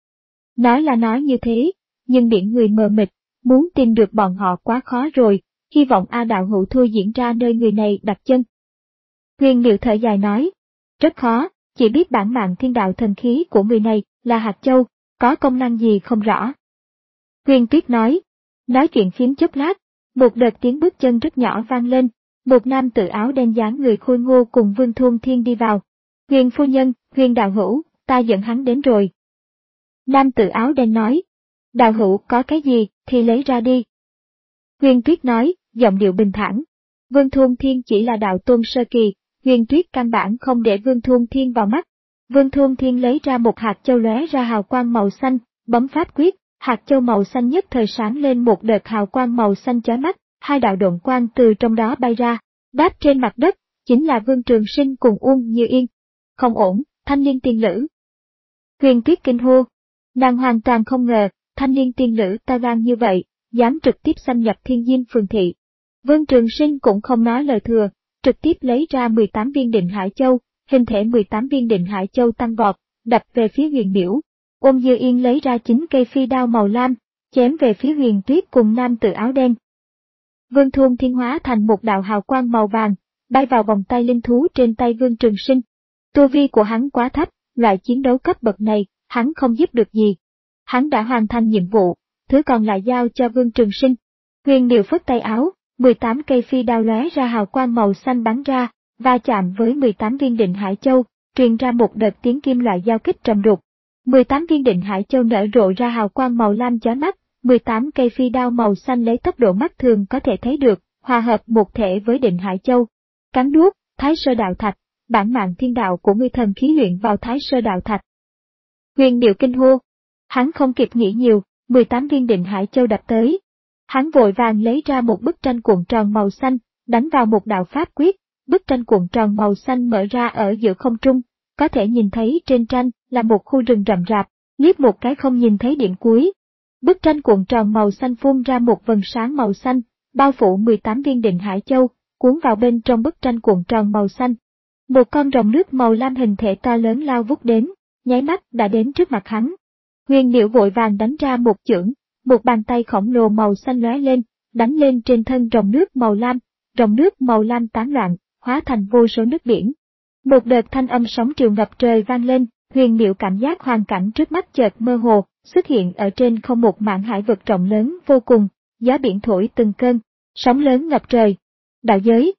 Speaker 1: Nói là nói như thế, nhưng biển người mờ mịt, muốn tìm được bọn họ quá khó rồi, hy vọng A đạo hữu thôi diễn ra nơi người này đặt chân. Huyền Miễu thở dài nói, rất khó. Chỉ biết bản mạng thiên đạo thần khí của người này là hạt châu, có công năng gì không rõ. Huyền Tuyết nói, nói chuyện phím chốc lát, một đợt tiếng bước chân rất nhỏ vang lên, một nam tử áo đen dáng người khôi ngô cùng Vương Thôn Thiên đi vào. Huyền phu nhân, Huyền đạo hữu, ta dẫn hắn đến rồi. Nam tử áo đen nói, đạo hữu có cái gì thì lấy ra đi. Huyền Tuyết nói, giọng điệu bình thản, Vương Thôn Thiên chỉ là đạo tôn sơ kỳ. Huyền Tuyết căn bản không để Vương Thôn Thiên vào mắt. Vương Thôn Thiên lấy ra một hạt châu lóe ra hào quang màu xanh, bấm pháp quyết, hạt châu màu xanh nhất thời sáng lên một đợt hào quang màu xanh chói mắt, hai đạo độn quang từ trong đó bay ra, đáp trên mặt đất, chính là Vương Trường Sinh cùng Uông Như Yên. Không ổn, Thanh Liên Tiên Lữ. Huyền Tuyết kinh hô, nàng hoàn toàn không ngờ, Thanh Liên Tiên Lữ ta gan như vậy, dám trực tiếp xâm nhập Thiên Diên Phường thị. Vương Trường Sinh cũng không nói lời thừa. Trực tiếp lấy ra mười tám viên định hải châu, hình thể mười tám viên định hải châu tăng vọt, đập về phía Huyền Miễu. Ôn Dư Yên lấy ra chín cây phi đao màu lam, chém về phía Huyền Tuyết cùng nam tử áo đen. Vương Thôn Thiên hóa thành một đạo hào quang màu vàng, bay vào vòng tay linh thú trên tay Vương Trường Sinh. Tu vi của hắn quá thấp, loại chiến đấu cấp bậc này, hắn không giúp được gì. Hắn đã hoàn thành nhiệm vụ, thứ còn lại giao cho Vương Trường Sinh. Huyền Miễu phất tay áo. mười tám cây phi đao lóe ra hào quang màu xanh bắn ra, va chạm với mười tám viên định hải châu, truyền ra một đợt tiếng kim loại giao kích trầm đục. mười tám viên định hải châu nở rộ ra hào quang màu lam chói mắt, mười tám cây phi đao màu xanh lấy tốc độ mắt thường có thể thấy được, hòa hợp một thể với định hải châu. Cắn đuốc, Thái Sơ Đạo Thạch, bản mạng thiên đạo của ngươi thần khí luyện vào Thái Sơ Đạo Thạch. Huyền Miễu kinh hô, hắn không kịp nghĩ nhiều, mười tám viên định hải châu đập tới. Hắn vội vàng lấy ra một bức tranh cuộn tròn màu xanh, đánh vào một đạo pháp quyết, bức tranh cuộn tròn màu xanh mở ra ở giữa không trung, có thể nhìn thấy trên tranh là một khu rừng rậm rạp, liếc một cái không nhìn thấy điểm cuối. Bức tranh cuộn tròn màu xanh phun ra một vầng sáng màu xanh, bao phủ mười tám viên định hải châu, cuốn vào bên trong bức tranh cuộn tròn màu xanh. Một con rồng nước màu lam hình thể to lớn lao vút đến, nháy mắt đã đến trước mặt hắn. Huyền Miễu vội vàng đánh ra một chưởng. Một bàn tay khổng lồ màu xanh lóe lên, đánh lên trên thân rồng nước màu lam, rồng nước màu lam tán loạn, hóa thành vô số nước biển. Một đợt thanh âm sóng triều ngập trời vang lên, Huyền Miễu cảm giác hoàn cảnh trước mắt chợt mơ hồ, xuất hiện ở trên không một mảng hải vực rộng lớn vô cùng, gió biển thổi từng cơn, sóng lớn ngập trời. Đạo giới.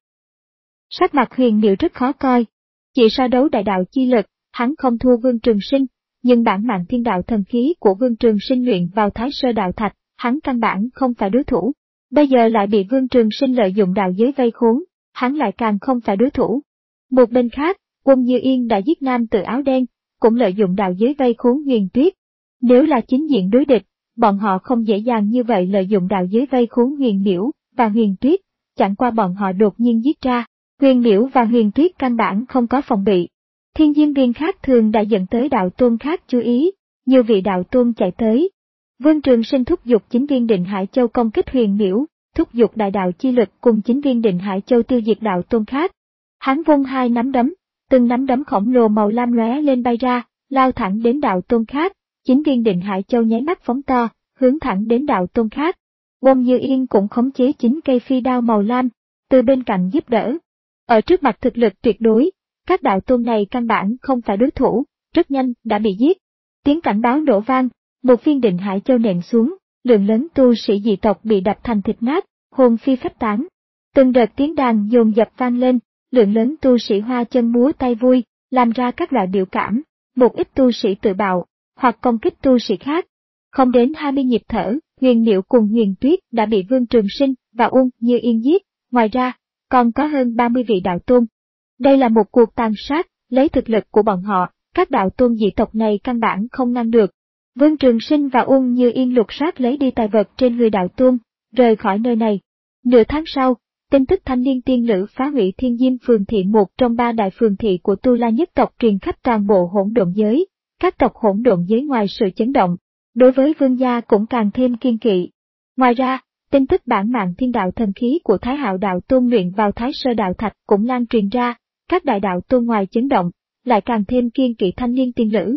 Speaker 1: Sắc mặt Huyền Miễu rất khó coi. Chỉ so đấu đại đạo chi lực, hắn không thua Vương Trường Sinh. Nhưng bản mạng thiên đạo thần khí của Vương Trường Sinh luyện vào Thái Sơ Đạo Thạch, hắn căn bản không phải đối thủ. Bây giờ lại bị Vương Trường Sinh lợi dụng đạo giới vây khốn, hắn lại càng không phải đối thủ. Một bên khác, Quân Như Yên đã giết nam tử áo đen, cũng lợi dụng đạo giới vây khốn Huyền Tuyết. Nếu là chính diện đối địch, bọn họ không dễ dàng như vậy lợi dụng đạo giới vây khốn Huyền Miễu và Huyền Tuyết, chẳng qua bọn họ đột nhiên giết ra, Huyền Miễu và Huyền Tuyết căn bản không có phòng bị. Thiên Diêm Viên khác thường đã dẫn tới đạo tôn khác chú ý, nhiều vị đạo tôn chạy tới. Vương Trường Sinh thúc giục chính viên Định Hải Châu công kích Huyền Miễu, thúc giục đại đạo chi lực cùng chính viên Định Hải Châu tiêu diệt đạo tôn khác. Hắn vung hai nắm đấm, từng nắm đấm khổng lồ màu lam lóe lên bay ra, lao thẳng đến đạo tôn khác. Chính viên Định Hải Châu nháy mắt phóng to, hướng thẳng đến đạo tôn khác. Quân Như Yên cũng khống chế chính cây phi đao màu lam, từ bên cạnh giúp đỡ. Ở trước mặt thực lực tuyệt đối, các đạo tôn này căn bản không phải đối thủ, rất nhanh đã bị giết. Tiếng cảnh báo nổ vang, một viên Định Hải Châu nện xuống, lượng lớn tu sĩ dị tộc bị đập thành thịt nát, hồn phi phách tán. Từng đợt tiếng đàn dồn dập vang lên, lượng lớn tu sĩ hoa chân múa tay vui, làm ra các loại biểu cảm, một ít tu sĩ tự bạo, hoặc công kích tu sĩ khác. Không đến hai mươi nhịp thở, Huyền Miễu cùng Huyền Tuyết đã bị Vương Trường Sinh và Ung Như Yên giết, ngoài ra, còn có hơn ba mươi vị đạo tôn. Đây là một cuộc tàn sát, lấy thực lực của bọn họ, các đạo tôn dị tộc này căn bản không ngăn được. Vương Trường Sinh và Ung Như Yên lục soát lấy đi tài vật trên người đạo tôn, rời khỏi nơi này. Nửa tháng sau, tin tức thanh niên tiên lữ phá hủy Thiên Diêm phường thị, một trong ba đại phường thị của Tu La nhất tộc, truyền khắp toàn bộ hỗn độn giới. Các tộc hỗn độn giới ngoài sự chấn động, đối với vương gia cũng càng thêm kiên kỵ. Ngoài ra, tin tức bản mạng thiên đạo thần khí của Thái Hạo đạo tôn luyện vào Thái Sơ đạo thạch cũng lan truyền ra, các đại đạo tôn ngoài chấn động, lại càng thêm kiên kỵ thanh niên tiên lữ.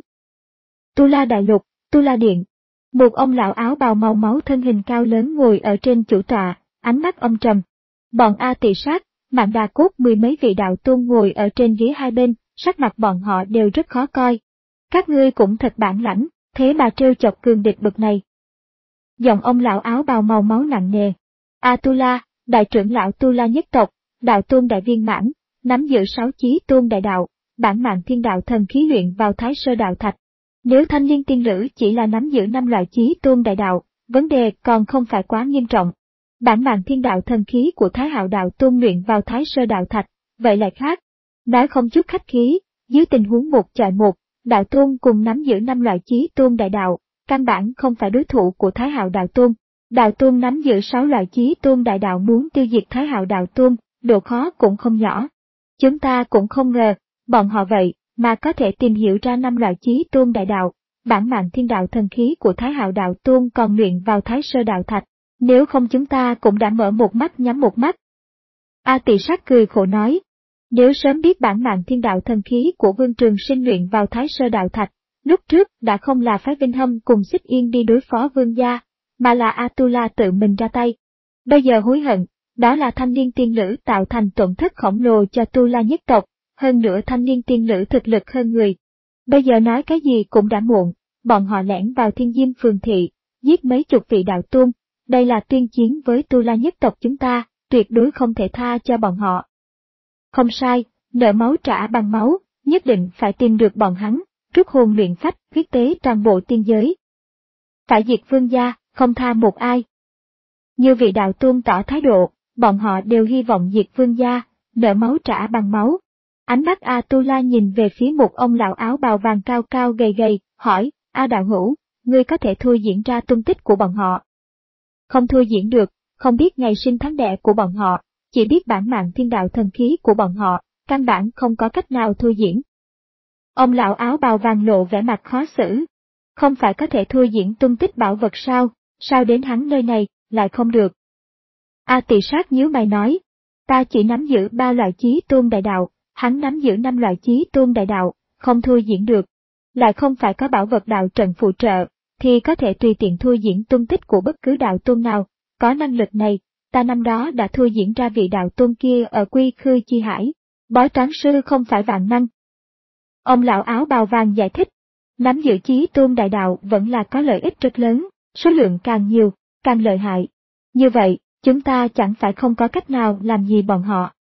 Speaker 1: Tu La đại lục, Tu La điện. Một ông lão áo bào màu máu thân hình cao lớn ngồi ở trên chủ tọa, ánh mắt âm trầm. Bọn A Tỳ Sát, Mạn Đà Cốt mười mấy vị đạo tôn ngồi ở trên ghế hai bên, sắc mặt bọn họ đều rất khó coi. Các ngươi cũng thật bản lãnh, thế mà trêu chọc cường địch bậc này. Giọng ông lão áo bào màu máu nặng nề. A Tu La, đại trưởng lão Tu La nhất tộc, đạo tôn đại viên mãn, nắm giữ sáu chí tôn đại đạo, bản mạng thiên đạo thần khí luyện vào Thái Sơ đạo thạch. Nếu thanh niên tiên lữ chỉ là nắm giữ năm loại chí tôn đại đạo, vấn đề còn không phải quá nghiêm trọng. Bản mạng thiên đạo thần khí của Thái Hạo đạo tôn luyện vào Thái Sơ đạo thạch, vậy lại khác. Nói không chút khách khí, dưới tình huống một chọi một, đạo tôn cùng nắm giữ năm loại chí tôn đại đạo, căn bản không phải đối thủ của Thái Hạo đạo tôn. Đạo tôn nắm giữ sáu loại chí tôn đại đạo, muốn tiêu diệt Thái Hạo đạo tôn, độ khó cũng không nhỏ. Chúng ta cũng không ngờ, bọn họ vậy mà có thể tìm hiểu ra năm loại chí tôn đại đạo, bản mạng thiên đạo thần khí của Thái Hạo đạo tôn còn luyện vào Thái Sơ đạo thạch, nếu không chúng ta cũng đã mở một mắt nhắm một mắt. A Tỳ Sát cười khổ nói, nếu sớm biết bản mạng thiên đạo thần khí của Vương Trường Sinh luyện vào Thái Sơ đạo thạch, lúc trước đã không là phái Vinh Hâm cùng Xích Yên đi đối phó vương gia, mà là A Tu La tự mình ra tay. Bây giờ hối hận, đó là thanh niên tiên lữ tạo thành tổn thất khổng lồ cho Tu La nhất tộc, hơn nữa thanh niên tiên lữ thực lực hơn người. Bây giờ nói cái gì cũng đã muộn, bọn họ lẻn vào Thiên Diêm phường thị, giết mấy chục vị đạo tôn, đây là tuyên chiến với Tu La nhất tộc chúng ta, tuyệt đối không thể tha cho bọn họ. Không sai, nợ máu trả bằng máu, nhất định phải tìm được bọn hắn, rút hồn luyện phách, huyết tế toàn bộ tiên giới. Phải diệt vương gia, không tha một ai. Như vị đạo tôn tỏ thái độ, bọn họ đều hy vọng diệt vương gia, nợ máu trả bằng máu. Ánh mắt A Tu La nhìn về phía một ông lão áo bào vàng cao cao gầy gầy, hỏi, A đạo hữu, ngươi có thể thui diễn ra tung tích của bọn họ? Không thui diễn được, không biết ngày sinh tháng đẻ của bọn họ, chỉ biết bản mạng thiên đạo thần khí của bọn họ, căn bản không có cách nào thui diễn. Ông lão áo bào vàng lộ vẻ mặt khó xử. Không phải có thể thui diễn tung tích bảo vật sao, sao đến hắn nơi này, lại không được. A Tỳ Sát nhíu mày nói, ta chỉ nắm giữ ba loại chí tôn đại đạo, hắn nắm giữ năm loại chí tôn đại đạo, không thui diễn được. Lại không phải có bảo vật đạo trận phụ trợ, thì có thể tùy tiện thui diễn tung tích của bất cứ đạo tôn nào. Có năng lực này, ta năm đó đã thui diễn ra vị đạo tôn kia ở Quy Khư Chi Hải. Bói toán sư không phải vạn năng. Ông lão áo bào vàng giải thích, nắm giữ chí tôn đại đạo vẫn là có lợi ích rất lớn, số lượng càng nhiều, càng lợi hại. Như vậy, chúng ta chẳng phải không có cách nào làm gì bọn họ.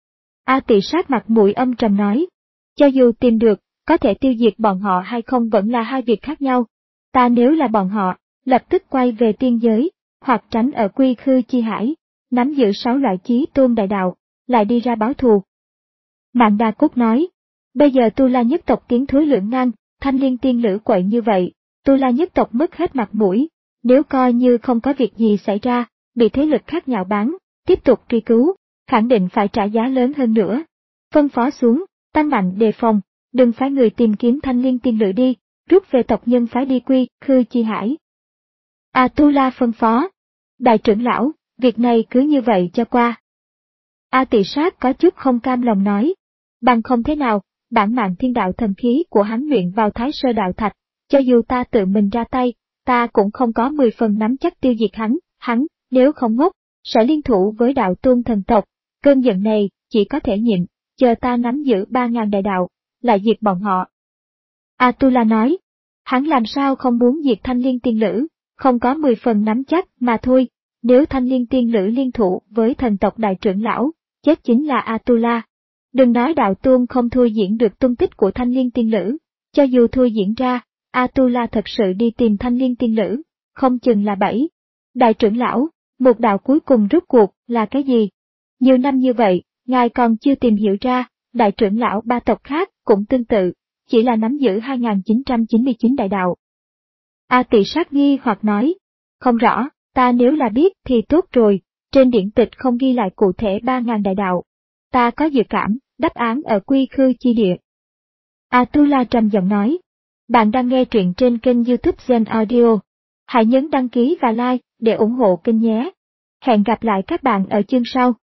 Speaker 1: A Tỳ Sát mặt mũi âm trầm nói, cho dù tìm được, có thể tiêu diệt bọn họ hay không vẫn là hai việc khác nhau. Ta nếu là bọn họ, lập tức quay về tiên giới, hoặc tránh ở quy khư chi hải, nắm giữ sáu loại chí tôn đại đạo, lại đi ra báo thù. Mạn Đà Cốt nói, bây giờ Tu La nhất tộc tiến thối lưỡng nan, Thanh Liên tiên nữ quậy như vậy, Tu La nhất tộc mất hết mặt mũi, nếu coi như không có việc gì xảy ra, bị thế lực khác nhạo báng, tiếp tục truy cứu, khẳng định phải trả giá lớn hơn nữa. Phân phó xuống, tăng mạnh đề phòng, đừng phái người tìm kiếm Thanh Liên tiên nữ đi, rút về tộc nhân phái đi quy khư chi hải. A-tu-la phân phó, đại trưởng lão, việc này cứ như vậy cho qua. A Tỳ Sát có chút không cam lòng nói, bằng không thế nào, bản mạng thiên đạo thần khí của hắn luyện vào thái sơ đạo thạch, cho dù ta tự mình ra tay, ta cũng không có mười phần nắm chắc tiêu diệt hắn, hắn, nếu không ngốc, sẽ liên thủ với đạo tôn thần tộc, cơn giận này, chỉ có thể nhịn, chờ ta nắm giữ ba ngàn đại đạo, lại diệt bọn họ. A-tu-la nói, hắn làm sao không muốn diệt Thanh Liên tiên nữ, không có mười phần nắm chắc mà thôi, nếu Thanh Liên tiên nữ liên thủ với thần tộc đại trưởng lão, chết chính là A-tu-la. Đừng nói đạo tôn không thôi diễn được tung tích của Thanh Liên tiên nữ, cho dù thôi diễn ra, A-tu-la thật sự đi tìm Thanh Liên tiên nữ, không chừng là bẫy. Đại trưởng lão, một đạo cuối cùng rốt cuộc là cái gì? Nhiều năm như vậy, ngài còn chưa tìm hiểu ra, đại trưởng lão ba tộc khác cũng tương tự, chỉ là nắm giữ hai nghìn chín trăm chín mươi chín đại đạo. A Tỳ Sát nghi hoặc nói, không rõ, ta nếu là biết thì tốt rồi, trên điển tịch không ghi lại cụ thể ba ngàn đại đạo. Ta có dự cảm, đáp án ở quy khư chi địa. A-tu-la trầm giọng nói, bạn đang nghe truyện trên kênh YouTube Gen Audio. Hãy nhấn đăng ký và like để ủng hộ kênh nhé. Hẹn gặp lại các bạn ở chương sau.